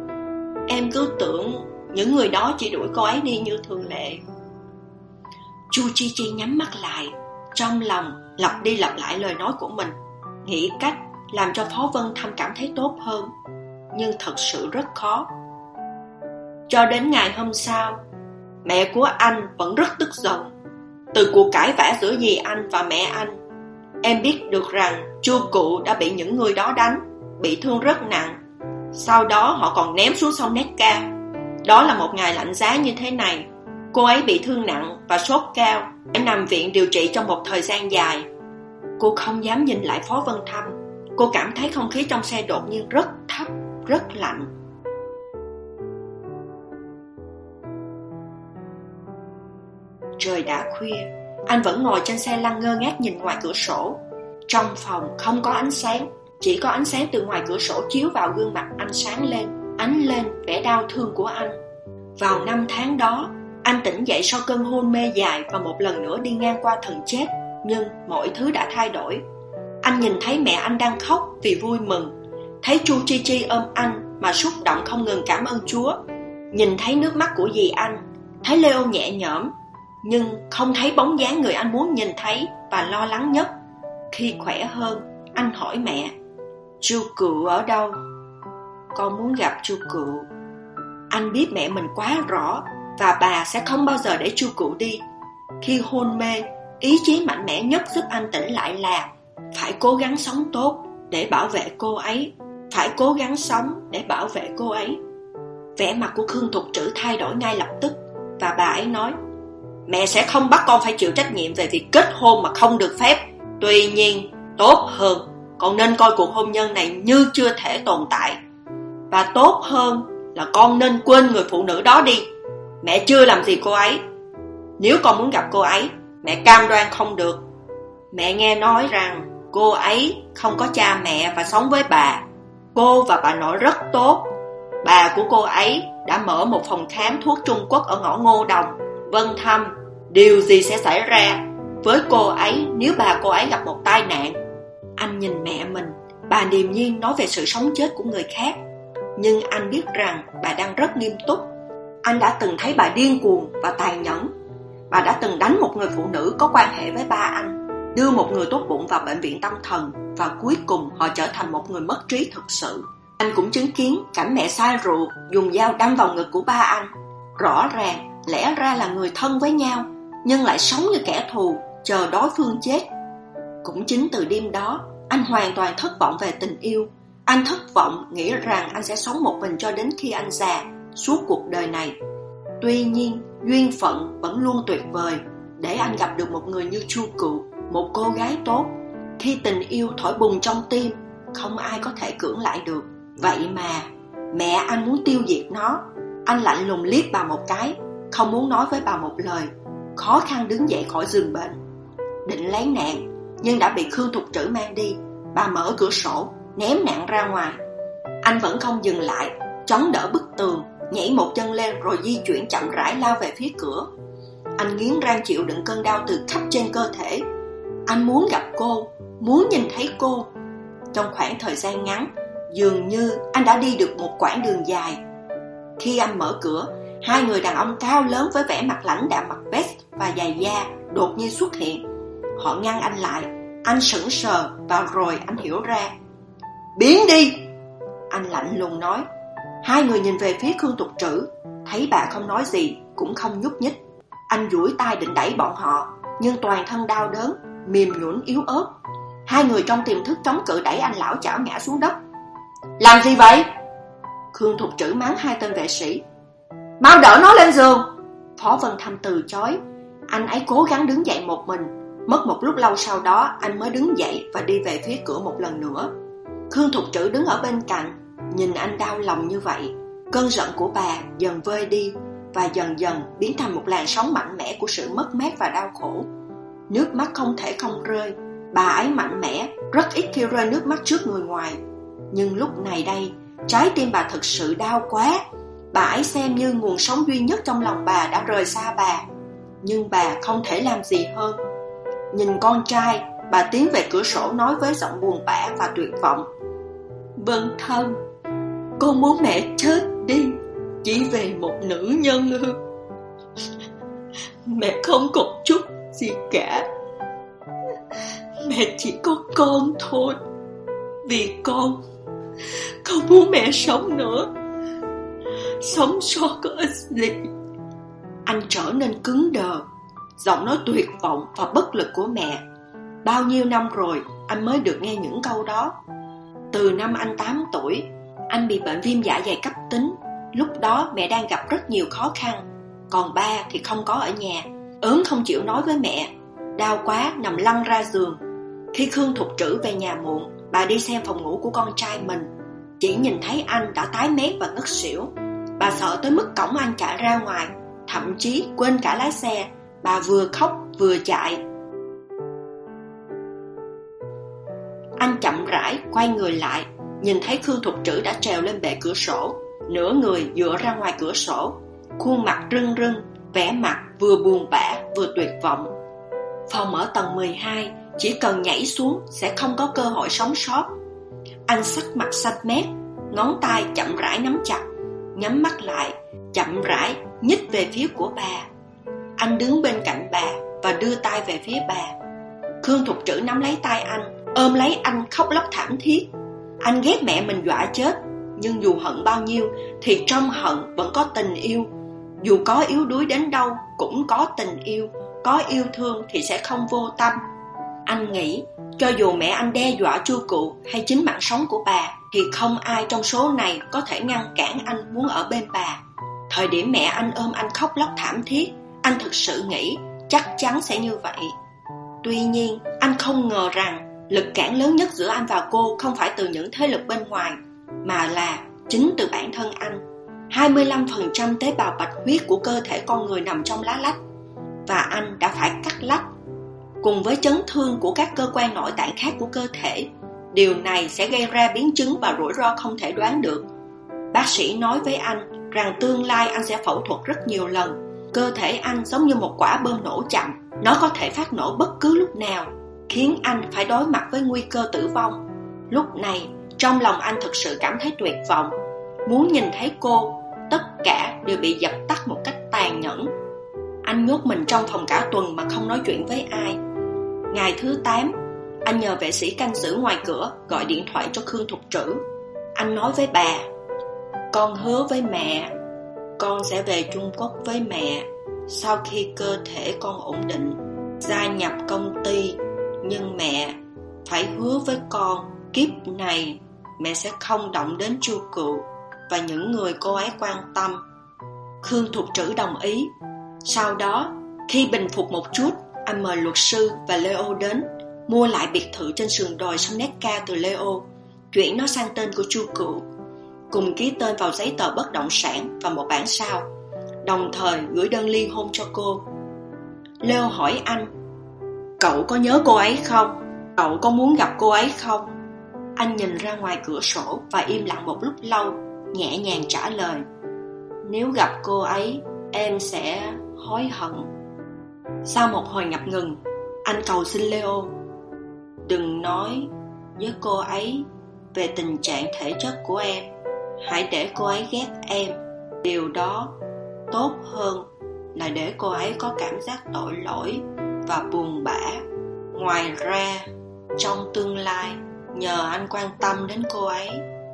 [SPEAKER 1] Em cứ tưởng những người đó chỉ đuổi cô ấy đi như thường lệ. Chu Chi Chi nhắm mắt lại, trong lòng lặp đi lặp lại lời nói của mình, nghĩ cách làm cho Phó Vân Thâm cảm thấy tốt hơn. Nhưng thật sự rất khó. Cho đến ngày hôm sau, mẹ của anh vẫn rất tức giận. Từ cuộc cãi vã giữa dì anh và mẹ anh, em biết được rằng Chu Cựu đã bị những người đó đánh, bị thương rất nặng. Sau đó họ còn ném xuống sông Necca. Đó là một ngày lạnh giá như thế này. Cô ấy bị thương nặng và sốt cao, phải nằm viện điều trị trong một thời gian dài. Cô không dám nhìn lại Phó Vân Thâm. Cô cảm thấy không khí trong xe đột nhiên rất thấp, rất lạnh. Trời đã khuya, anh vẫn ngồi trên xe lăn ngơ ngác nhìn ngoài cửa sổ. Trong phòng không có ánh sáng, chỉ có ánh sáng từ ngoài cửa sổ chiếu vào gương mặt anh sáng lên, ánh lên vẻ đau thương của anh. Vào năm tháng đó, anh tỉnh dậy sau cơn hôn mê dài và một lần nữa đi ngang qua thần chết, nhưng mọi thứ đã thay đổi. Anh nhìn thấy mẹ anh đang khóc vì vui mừng, thấy Chu Chi Chi ôm anh mà xúc động không ngừng cảm ơn Chúa, nhìn thấy nước mắt của dì anh, thấy Leo nhẹ nhõm, nhưng không thấy bóng dáng người anh muốn nhìn thấy và lo lắng nhất. Khi khỏe hơn, anh hỏi mẹ, Chu Cựu ở đâu? Con muốn gặp Chu Cựu. Anh biết mẹ mình quá rõ và bà sẽ không bao giờ để Chu Cựu đi. Khi hôn mê, ý chí mạnh mẽ nhất giúp anh tỉnh lại là phải cố gắng sống tốt để bảo vệ cô ấy, phải cố gắng sống để bảo vệ cô ấy. Vẻ mặt của Khương Thục Trữ thay đổi ngay lập tức và bà ấy nói, mẹ sẽ không bắt con phải chịu trách nhiệm về việc kết hôn mà không được phép. Tuy nhiên, tốt hơn, con nên coi cuộc hôn nhân này như chưa thể tồn tại. Và tốt hơn là con nên quên người phụ nữ đó đi. Mẹ chưa làm gì cô ấy. Nếu con muốn gặp cô ấy, mẹ cam đoan không được. Mẹ nghe nói rằng cô ấy không có cha mẹ và sống với bà. Cô và bà nội rất tốt. Bà của cô ấy đã mở một phòng khám thuốc Trung Quốc ở ngõ Ngô Đồng, Vân Thâm. Điều gì sẽ xảy ra với cô ấy nếu bà cô ấy gặp một tai nạn? Anh nhìn mẹ mình, bà điềm nhiên nói về sự sống chết của người khác, nhưng anh biết rằng bà đang rất nghiêm túc. Anh đã từng thấy bà điên cuồng và tàn nhẫn. Bà đã từng đánh một người phụ nữ có quan hệ với ba anh, đưa một người tốt bụng vào bệnh viện tâm thần, và cuối cùng họ trở thành một người mất trí thực sự. Anh cũng chứng kiến cảnh mẹ say rượu dùng dao đâm vào ngực của ba anh. Rõ ràng, lẽ ra là người thân với nhau, nhưng lại sống như kẻ thù, chờ đối phương chết. Cũng chính từ đêm đó, anh hoàn toàn thất vọng về tình yêu. Anh thất vọng nghĩ rằng anh sẽ sống một mình cho đến khi anh già, suốt cuộc đời này. Tuy nhiên, duyên phận vẫn luôn tuyệt vời, để anh gặp được một người như Chu Cựu, một cô gái tốt. Khi tình yêu thổi bùng trong tim, không ai có thể cưỡng lại được. Vậy mà, mẹ anh muốn tiêu diệt nó. Anh lạnh lùng liếc bà một cái, không muốn nói với bà một lời, khó khăn đứng dậy khỏi giường bệnh. Định lấy nạn, nhưng đã bị Khương Thục Trữ mang đi. Bà mở cửa sổ, ném nạn ra ngoài. Anh vẫn không dừng lại, chống đỡ bức tường, nhảy một chân lên rồi di chuyển chậm rãi lao về phía cửa. Anh nghiến răng chịu đựng cơn đau từ khắp trên cơ thể. Anh muốn gặp cô, muốn nhìn thấy cô. Trong khoảng thời gian ngắn, dường như anh đã đi được một quãng đường dài. Khi anh mở cửa, hai người đàn ông cao lớn với vẻ mặt lãnh đạm mặc vest và giày da đột nhiên xuất hiện. Họ ngăn anh lại. Anh sững sờ và rồi anh hiểu ra. Biến đi! Anh lạnh lùng nói. Hai người nhìn về phía Khương Thục Trữ, thấy bà không nói gì, cũng không nhúc nhích. Anh duỗi tay định đẩy bọn họ, nhưng toàn thân đau đớn, mềm nhũn yếu ớt. Hai người trong tiềm thức chống cự đẩy anh lảo chảo ngã xuống đất. Làm gì vậy? Khương Thục Trữ mắng hai tên vệ sĩ. Mau đỡ nó lên giường! Phó Vân Thâm từ chối. Anh ấy cố gắng đứng dậy một mình. Mất một lúc lâu sau đó, anh mới đứng dậy và đi về phía cửa một lần nữa. Khương Thục Trữ đứng ở bên cạnh, nhìn anh đau lòng như vậy. Cơn giận của bà dần vơi đi và dần dần biến thành một làn sóng mạnh mẽ của sự mất mát và đau khổ. Nước mắt không thể không rơi. Bà ấy mạnh mẽ, rất ít khi rơi nước mắt trước người ngoài. Nhưng lúc này đây, trái tim bà thực sự đau quá. Bà ấy xem như nguồn sống duy nhất trong lòng bà đã rời xa bà. Nhưng bà không thể làm gì hơn. Nhìn con trai, bà tiến về cửa sổ nói với giọng buồn bã và tuyệt vọng. Vân Thâm, con muốn mẹ chết đi, chỉ về một nữ nhân ư? Mẹ không còn chút gì cả. Mẹ chỉ có con thôi. Vì con không muốn mẹ sống nữa. Sống sót có ích gì? Anh trở nên cứng đờ, giọng nói tuyệt vọng và bất lực của mẹ. Bao nhiêu năm rồi anh mới được nghe những câu đó. Từ năm anh tám tuổi, anh bị bệnh viêm dạ dày cấp tính. Lúc đó mẹ đang gặp rất nhiều khó khăn. Còn ba thì không có ở nhà, ốm không chịu nói với mẹ, đau quá nằm lăn ra giường. Khi Khương Thục Trữ về nhà muộn, bà đi xem phòng ngủ của con trai mình. Chỉ nhìn thấy anh đã tái mét và ngất xỉu. Bà sợ tới mức cõng anh chạy ra ngoài, thậm chí quên cả lái xe. Bà vừa khóc vừa chạy. Anh chậm rãi quay người lại, nhìn thấy Khương Thục Trữ đã trèo lên bệ cửa sổ, nửa người dựa ra ngoài cửa sổ, khuôn mặt rưng rưng, vẻ mặt vừa buồn bã vừa tuyệt vọng. Phòng ở tầng mười hai, chỉ cần nhảy xuống sẽ không có cơ hội sống sót. Anh sắc mặt xanh mét, ngón tay chậm rãi nắm chặt, nhắm mắt lại, chậm rãi nhích về phía của bà. Anh đứng bên cạnh bà và đưa tay về phía bà. Khương Thục Trữ nắm lấy tay anh, ôm lấy anh khóc lóc thảm thiết. Anh ghét mẹ mình dọa chết, nhưng dù hận bao nhiêu thì trong hận vẫn có tình yêu. Dù có yếu đuối đến đâu cũng có tình yêu, có yêu thương thì sẽ không vô tâm. Anh nghĩ cho dù mẹ anh đe dọa Chu Cựu hay chính mạng sống của bà thì không ai trong số này có thể ngăn cản anh muốn ở bên bà. Thời điểm mẹ anh ôm anh khóc lóc thảm thiết, anh thực sự nghĩ chắc chắn sẽ như vậy. Tuy nhiên, anh không ngờ rằng lực cản lớn nhất giữa anh và cô không phải từ những thế lực bên ngoài, mà là chính từ bản thân anh. hai mươi lăm phần trăm tế bào bạch huyết của cơ thể con người nằm trong lá lách, và anh đã phải cắt lách. Cùng với chấn thương của các cơ quan nội tạng khác của cơ thể, điều này sẽ gây ra biến chứng và rủi ro không thể đoán được. Bác sĩ nói với anh rằng tương lai anh sẽ phẫu thuật rất nhiều lần. Cơ thể anh giống như một quả bom nổ chậm, nó có thể phát nổ bất cứ lúc nào, khiến anh phải đối mặt với nguy cơ tử vong. Lúc này, trong lòng anh thực sự cảm thấy tuyệt vọng. Muốn nhìn thấy cô, tất cả đều bị dập tắt một cách tàn nhẫn. Anh nhốt mình trong phòng cả tuần mà không nói chuyện với ai. Ngày thứ tám, anh nhờ vệ sĩ canh giữ ngoài cửa gọi điện thoại cho Khương Thục Trữ. Anh nói với bà: "Con hứa với mẹ, con sẽ về Trung Quốc với mẹ sau khi cơ thể con ổn định, gia nhập công ty. Nhưng mẹ phải hứa với con, kiếp này mẹ sẽ không động đến Chu Cựu và những người cô ấy quan tâm." Khương Thục Trữ đồng ý. Sau đó, khi bình phục một chút, anh mời luật sư và Leo đến, mua lại biệt thự trên sườn đồi Sonetca từ Leo, chuyển nó sang tên của Chu Cựu, cùng ký tên vào giấy tờ bất động sản và một bản sao, đồng thời gửi đơn ly hôn cho cô. Leo hỏi anh: "Cậu có nhớ cô ấy không? Cậu có muốn gặp cô ấy không?" Anh nhìn ra ngoài cửa sổ và im lặng một lúc lâu, nhẹ nhàng trả lời: "Nếu gặp cô ấy, em sẽ hối hận." Sau một hồi ngập ngừng, anh cầu xin Leo: "Đừng nói với cô ấy về tình trạng thể chất của em. Hãy để cô ấy ghét em. Điều đó tốt hơn là để cô ấy có cảm giác tội lỗi và buồn bã. Ngoài ra, trong tương lai, nhờ anh quan tâm đến cô ấy."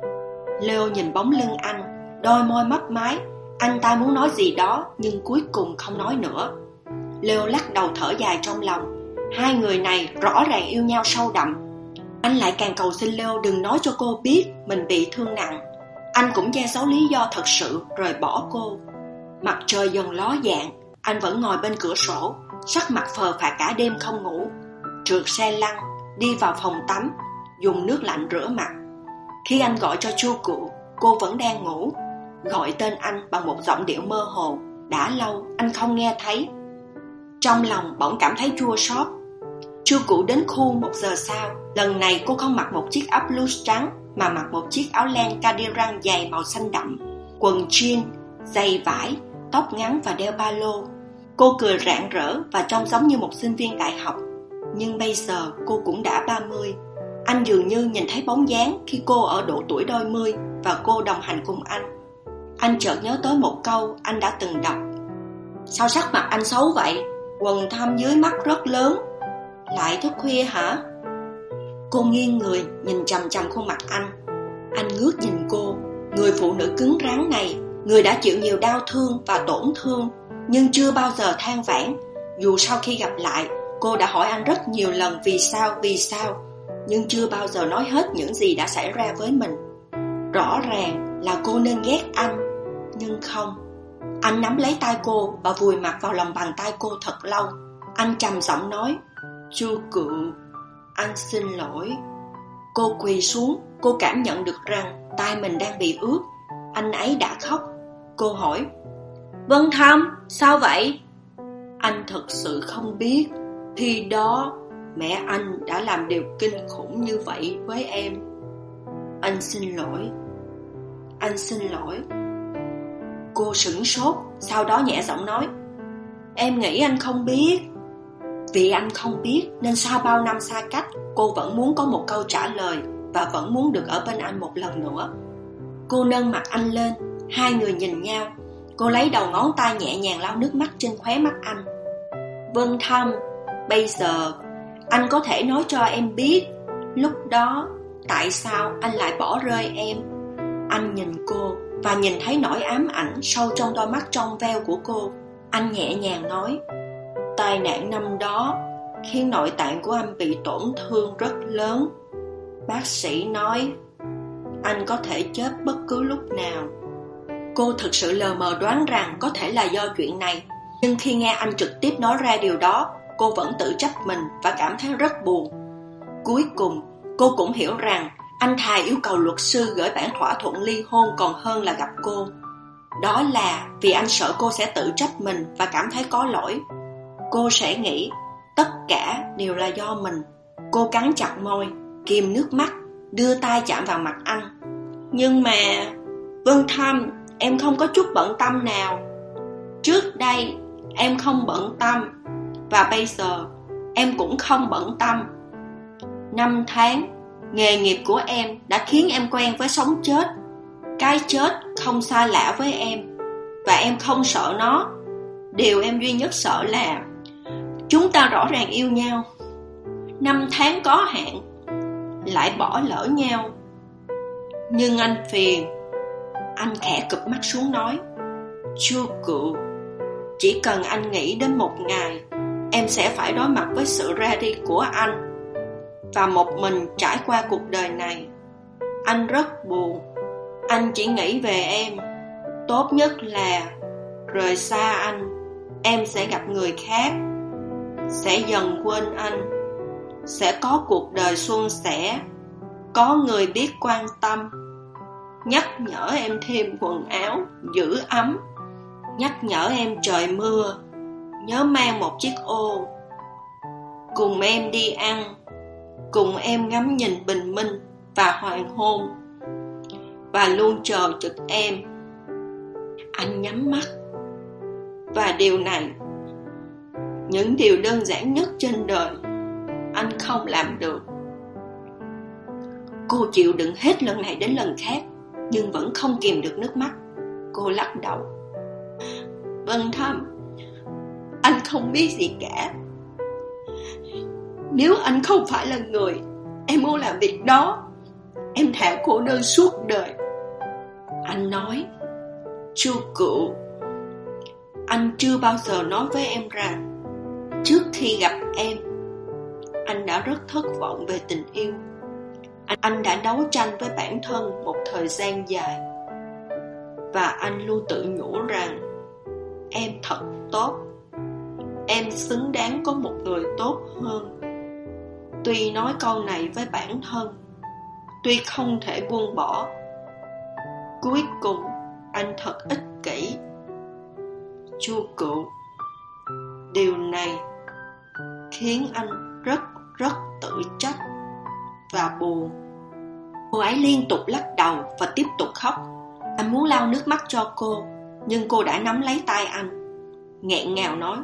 [SPEAKER 1] Leo nhìn bóng lưng anh, đôi môi mấp máy. Anh ta muốn nói gì đó nhưng cuối cùng không nói nữa. Leo lắc đầu thở dài trong lòng. Hai người này rõ ràng yêu nhau sâu đậm. Anh lại càng cầu xin Leo đừng nói cho cô biết mình bị thương nặng. Anh cũng che giấu lý do thật sự rời bỏ cô. Mặt trời dần ló dạng, anh vẫn ngồi bên cửa sổ, sắc mặt phờ phạc cả đêm không ngủ. Trượt xe lăn, đi vào phòng tắm, dùng nước lạnh rửa mặt. Khi anh gọi cho Chu Cựu, cô vẫn đang ngủ. Gọi tên anh bằng một giọng điệu mơ hồ. Đã lâu anh không nghe thấy. Trong lòng bỗng cảm thấy chua xót. Chu Cựu đến khu một giờ sau. Lần này cô không mặc một chiếc áo blues trắng, mà mặc một chiếc áo len cardigan dày màu xanh đậm, quần jean, giày vải, tóc ngắn và đeo ba lô. Cô cười rạng rỡ và trông giống như một sinh viên đại học. Nhưng bây giờ cô cũng đã ba mươi. Anh dường như nhìn thấy bóng dáng khi cô ở độ tuổi đôi mươi và cô đồng hành cùng anh. Anh chợt nhớ tới một câu anh đã từng đọc: "Sao sắc mặt anh xấu vậy? Quầng thâm dưới mắt rất lớn. Lại thức khuya hả?" Cô nghiêng người nhìn chằm chằm khuôn mặt anh. Anh ngước nhìn cô, người phụ nữ cứng rắn này, người đã chịu nhiều đau thương và tổn thương, nhưng chưa bao giờ than vãn. Dù sau khi gặp lại, cô đã hỏi anh rất nhiều lần vì sao, vì sao, nhưng chưa bao giờ nói hết những gì đã xảy ra với mình. Rõ ràng là cô nên ghét anh, nhưng không. Anh nắm lấy tay cô và vùi mặt vào lòng bàn tay cô thật lâu. Anh trầm giọng nói: "Chu Cựu, anh xin lỗi." Cô quỳ xuống. Cô cảm nhận được rằng tay mình đang bị ướt. Anh ấy đã khóc. Cô hỏi: "Vân Thâm, sao vậy?" Anh thực sự không biết khi đó mẹ anh đã làm điều kinh khủng như vậy với em. Anh xin lỗi. Anh xin lỗi. Cô sửng sốt, sau đó nhẹ giọng nói, em nghĩ anh không biết. Vì anh không biết nên sau bao năm xa cách, cô vẫn muốn có một câu trả lời và vẫn muốn được ở bên anh một lần nữa. Cô nâng mặt anh lên, hai người nhìn nhau. Cô lấy đầu ngón tay nhẹ nhàng lau nước mắt trên khóe mắt anh. Vân Thâm, bây giờ anh có thể nói cho em biết lúc đó tại sao anh lại bỏ rơi em. Anh nhìn cô và nhìn thấy nỗi ám ảnh sâu trong đôi mắt trong veo của cô. Anh nhẹ nhàng nói, tai nạn năm đó khiến nội tạng của anh bị tổn thương rất lớn. Bác sĩ nói anh có thể chết bất cứ lúc nào. Cô thực sự lờ mờ đoán rằng có thể là do chuyện này, nhưng khi nghe anh trực tiếp nói ra điều đó, cô vẫn tự trách mình và cảm thấy rất buồn. Cuối cùng, cô cũng hiểu rằng anh thà yêu cầu luật sư gửi bản thỏa thuận ly hôn còn hơn là gặp cô. Đó là vì anh sợ cô sẽ tự trách mình và cảm thấy có lỗi. Cô sẽ nghĩ tất cả đều là do mình. Cô cắn chặt môi, kìm nước mắt, đưa tay chạm vào mặt anh. Nhưng mà Vân Thâm, em không có chút bận tâm nào. Trước đây em không bận tâm, và bây giờ em cũng không bận tâm. Năm tháng, nghề nghiệp của em đã khiến em quen với sống chết. Cái chết không xa lạ với em, và em không sợ nó. Điều em duy nhất sợ là chúng ta rõ ràng yêu nhau, năm tháng có hạn, lại bỏ lỡ nhau. Nhưng anh phiền. Anh khẽ cụp mắt xuống nói, Chu Cựu, chỉ cần anh nghĩ đến một ngày em sẽ phải đối mặt với sự ra đi của anh và một mình trải qua cuộc đời này, anh rất buồn. Anh chỉ nghĩ về em. Tốt nhất là rời xa anh, em sẽ gặp người khác, sẽ dần quên anh, sẽ có cuộc đời suôn sẻ, có người biết quan tâm, nhắc nhở em thêm quần áo giữ ấm, nhắc nhở em trời mưa nhớ mang một chiếc ô, cùng em đi ăn, cùng em ngắm nhìn bình minh và hoàng hôn, và luôn chờ trực em. Anh nhắm mắt. Và điều này, những điều đơn giản nhất trên đời, anh không làm được. Cô chịu đựng hết lần này đến lần khác, nhưng vẫn không kìm được nước mắt. Cô lắc đầu. Vân Thâm, anh không biết gì cả. Nếu anh không phải là người em muốn làm việc đó, em thà cô đơn suốt đời. Anh nói, Chu Cựu, anh chưa bao giờ nói với em rằng trước khi gặp em, anh đã rất thất vọng về tình yêu. Anh đã đấu tranh với bản thân một thời gian dài, và anh luôn tự nhủ rằng em thật tốt, em xứng đáng có một người tốt hơn. Tuy nói câu này với bản thân, tuy không thể buông bỏ, cuối cùng anh thật ích kỷ. Chu Cựu, điều này khiến anh rất rất tự trách và buồn. Cô ấy liên tục lắc đầu và tiếp tục khóc. Anh muốn lau nước mắt cho cô, nhưng cô đã nắm lấy tay anh, nghẹn ngào nói,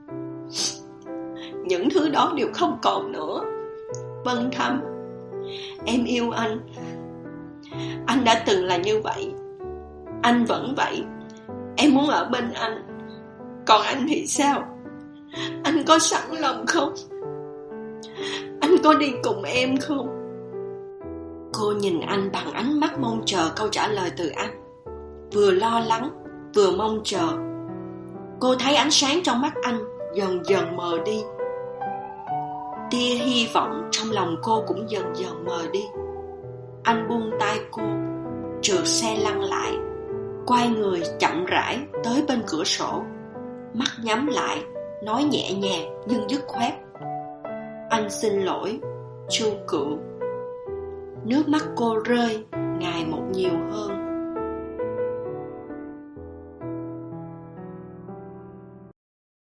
[SPEAKER 1] những thứ đó đều không còn nữa. Vân Thâm, em yêu anh. Anh đã từng là như vậy, anh vẫn vậy. Em muốn ở bên anh. Còn anh thì sao? Anh có sẵn lòng không? Anh có đi cùng em không? Cô nhìn anh bằng ánh mắt mong chờ câu trả lời từ anh, vừa lo lắng vừa mong chờ. Cô thấy ánh sáng trong mắt anh dần dần mờ đi. Tia hy vọng trong lòng cô cũng dần dần mờ đi. Anh buông tay cô, trượt xe lăn lại, quay người chậm rãi tới bên cửa sổ, mắt nhắm lại, nói nhẹ nhàng nhưng dứt khoát, anh xin lỗi, Chu Cựu. Nước mắt cô rơi ngày một nhiều hơn.